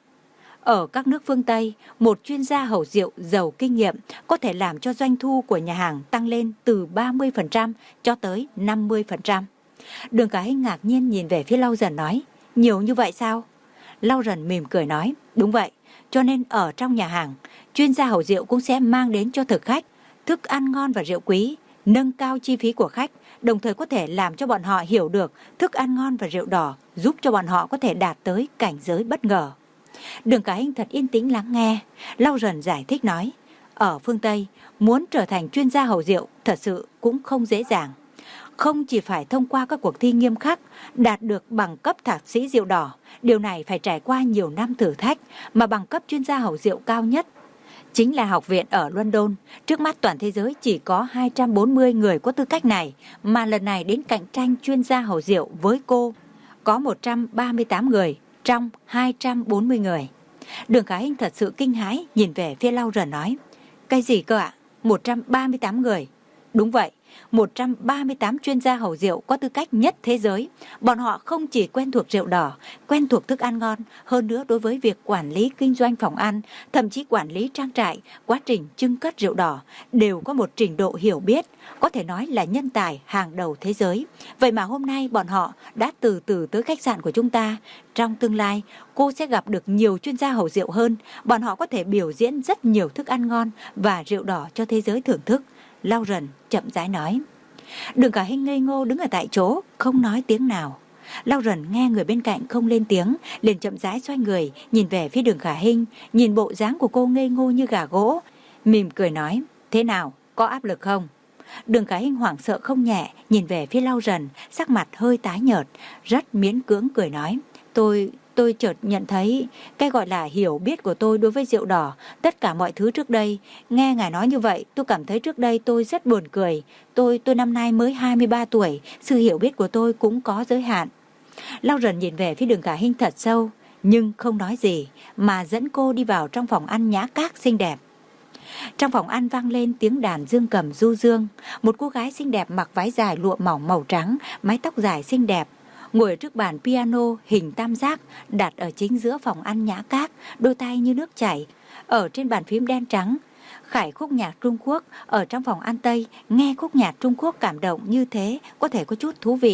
Ở các nước phương Tây, một chuyên gia hầu rượu giàu kinh nghiệm có thể làm cho doanh thu của nhà hàng tăng lên từ ba mươi phần trăm cho tới năm mươi phần trăm. Đường Khả Hinh ngạc nhiên nhìn về phía Lau Rần nói: nhiều như vậy sao? Lau Rần mỉm cười nói: đúng vậy, cho nên ở trong nhà hàng, chuyên gia hầu rượu cũng sẽ mang đến cho thực khách thức ăn ngon và rượu quý, nâng cao chi phí của khách, đồng thời có thể làm cho bọn họ hiểu được thức ăn ngon và rượu đỏ, giúp cho bọn họ có thể đạt tới cảnh giới bất ngờ. Đường Khả Hinh thật yên tĩnh lắng nghe. Lau Rần giải thích nói: ở phương Tây, muốn trở thành chuyên gia hầu rượu thật sự cũng không dễ dàng. Không chỉ phải thông qua các cuộc thi nghiêm khắc, đạt được bằng cấp thạc sĩ rượu đỏ, điều này phải trải qua nhiều năm thử thách, mà bằng cấp chuyên gia hầu rượu cao nhất chính là học viện ở London. Trước mắt toàn thế giới chỉ có hai trăm bốn mươi người có tư cách này, mà lần này đến cạnh tranh chuyên gia hầu rượu với cô có một trăm ba mươi tám người trong hai trăm bốn mươi người. Đường Khả Hinh thật sự kinh hãi nhìn về phía Lau Rần nói: cái gì cơ ạ? một trăm ba mươi tám người? Đúng vậy, một trăm ba mươi tám chuyên gia hầu rượu có tư cách nhất thế giới. Bọn họ không chỉ quen thuộc rượu đỏ, quen thuộc thức ăn ngon, hơn nữa đối với việc quản lý kinh doanh phòng ăn, thậm chí quản lý trang trại, quá trình trưng cất rượu đỏ đều có một trình độ hiểu biết, có thể nói là nhân tài hàng đầu thế giới. Vậy mà hôm nay bọn họ đã từ từ tới khách sạn của chúng ta. Trong tương lai, cô sẽ gặp được nhiều chuyên gia hầu rượu hơn. Bọn họ có thể biểu diễn rất nhiều thức ăn ngon và rượu đỏ cho thế giới thưởng thức. Lau Rần chậm rãi nói. Đường Khả Hinh ngây ngô đứng ở tại chỗ, không nói tiếng nào. Lau Rần nghe người bên cạnh không lên tiếng, liền chậm rãi xoay người, nhìn về phía Đường Khả Hinh, nhìn bộ dáng của cô ngây ngô như gà gỗ, mỉm cười nói: thế nào, có áp lực không? Đường Khả Hinh hoảng sợ không nhẹ, nhìn về phía Lau Rần, sắc mặt hơi tái nhợt, rất miễn cưỡng cười nói: Tôi, tôi chợt nhận thấy cái gọi là hiểu biết của tôi đối với rượu đỏ, tất cả mọi thứ trước đây. Nghe ngài nói như vậy, tôi cảm thấy trước đây tôi rất buồn cười. Tôi, tôi năm nay mới hai mươi ba tuổi, sự hiểu biết của tôi cũng có giới hạn. Lau Rần nhìn về phía Đường Khả Hinh thật sâu, nhưng không nói gì, mà dẫn cô đi vào trong phòng ăn nhã các xinh đẹp. Trong phòng ăn vang lên tiếng đàn dương cầm du dương. Một cô gái xinh đẹp mặc váy dài lụa mỏng màu trắng, mái tóc dài xinh đẹp, ngồi ở trước bàn piano hình tam giác đặt ở chính giữa phòng ăn nhã các, đôi tay như nước chảy. Ở trên bàn phím đen trắng khải khúc nhạc Trung Quốc. Ở trong phòng ăn Tây, nghe khúc nhạc Trung Quốc cảm động như thế có thể có chút thú vị.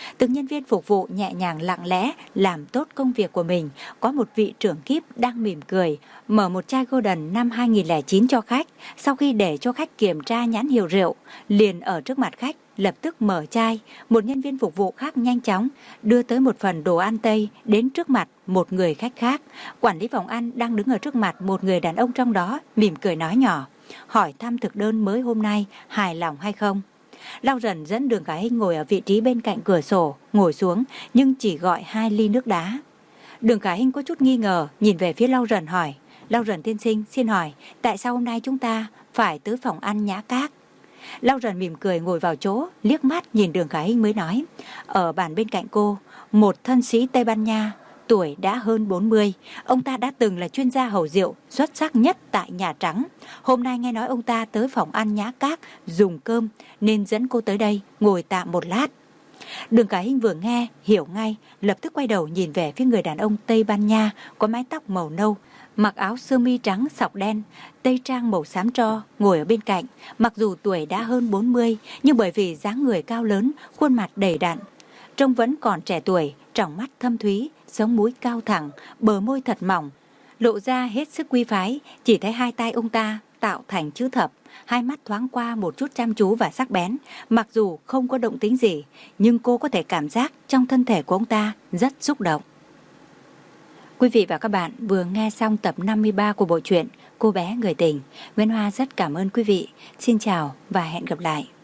Từng nhân viên phục vụ nhẹ nhàng lặng lẽ làm tốt công việc của mình. Có một vị trưởng kíp đang mỉm cười, mở một chai Golden năm hai nghìn lẻ chín cho khách. Sau khi để cho khách kiểm tra nhãn hiệu rượu, liền ở trước mặt khách lập tức mở chai. Một nhân viên phục vụ khác nhanh chóng đưa tới một phần đồ ăn Tây đến trước mặt một người khách khác. Quản lý phòng ăn đang đứng ở trước mặt một người đàn ông trong đó, mỉm cười nói nhỏ, hỏi thăm thực đơn mới hôm nay hài lòng hay không. Lau Rần dẫn Đường Khả Hinh ngồi ở vị trí bên cạnh cửa sổ, ngồi xuống nhưng chỉ gọi hai ly nước đá. Đường Khả Hinh có chút nghi ngờ, nhìn về phía Lau Rần hỏi, Lau Rần tiên sinh, xin hỏi tại sao hôm nay chúng ta phải tới phòng ăn Nhã Các? Lau Rần mỉm cười ngồi vào chỗ, liếc mắt nhìn Đường Khả Hinh mới nói, ở bàn bên cạnh cô, một thân sĩ Tây Ban Nha, tuổi đã hơn bốn mươi. Ông ta đã từng là chuyên gia hầu rượu xuất sắc nhất tại Nhà Trắng. Hôm nay nghe nói ông ta tới phòng ăn Nhã Các dùng cơm nên dẫn cô tới đây ngồi tạm một lát. Đường Khả Hinh vừa nghe hiểu ngay, lập tức quay đầu nhìn về phía người đàn ông Tây Ban Nha có mái tóc màu nâu, mặc áo sơ mi trắng sọc đen, tây trang màu xám tro, ngồi ở bên cạnh. Mặc dù tuổi đã hơn bốn mươi, nhưng bởi vì dáng người cao lớn, khuôn mặt đầy đặn, trông vẫn còn trẻ tuổi, tròng mắt thâm thúy, sống mũi cao thẳng, bờ môi thật mỏng, lộ ra hết sức quý phái. Chỉ thấy hai tay ông ta tạo thành chữ thập, hai mắt thoáng qua một chút chăm chú và sắc bén. Mặc dù không có động tính gì, nhưng cô có thể cảm giác trong thân thể của ông ta rất xúc động. Quý vị và các bạn vừa nghe xong tập năm mươi ba của bộ truyện Cô bé người tình. Nguyễn Hoa rất cảm ơn quý vị. Xin chào và hẹn gặp lại.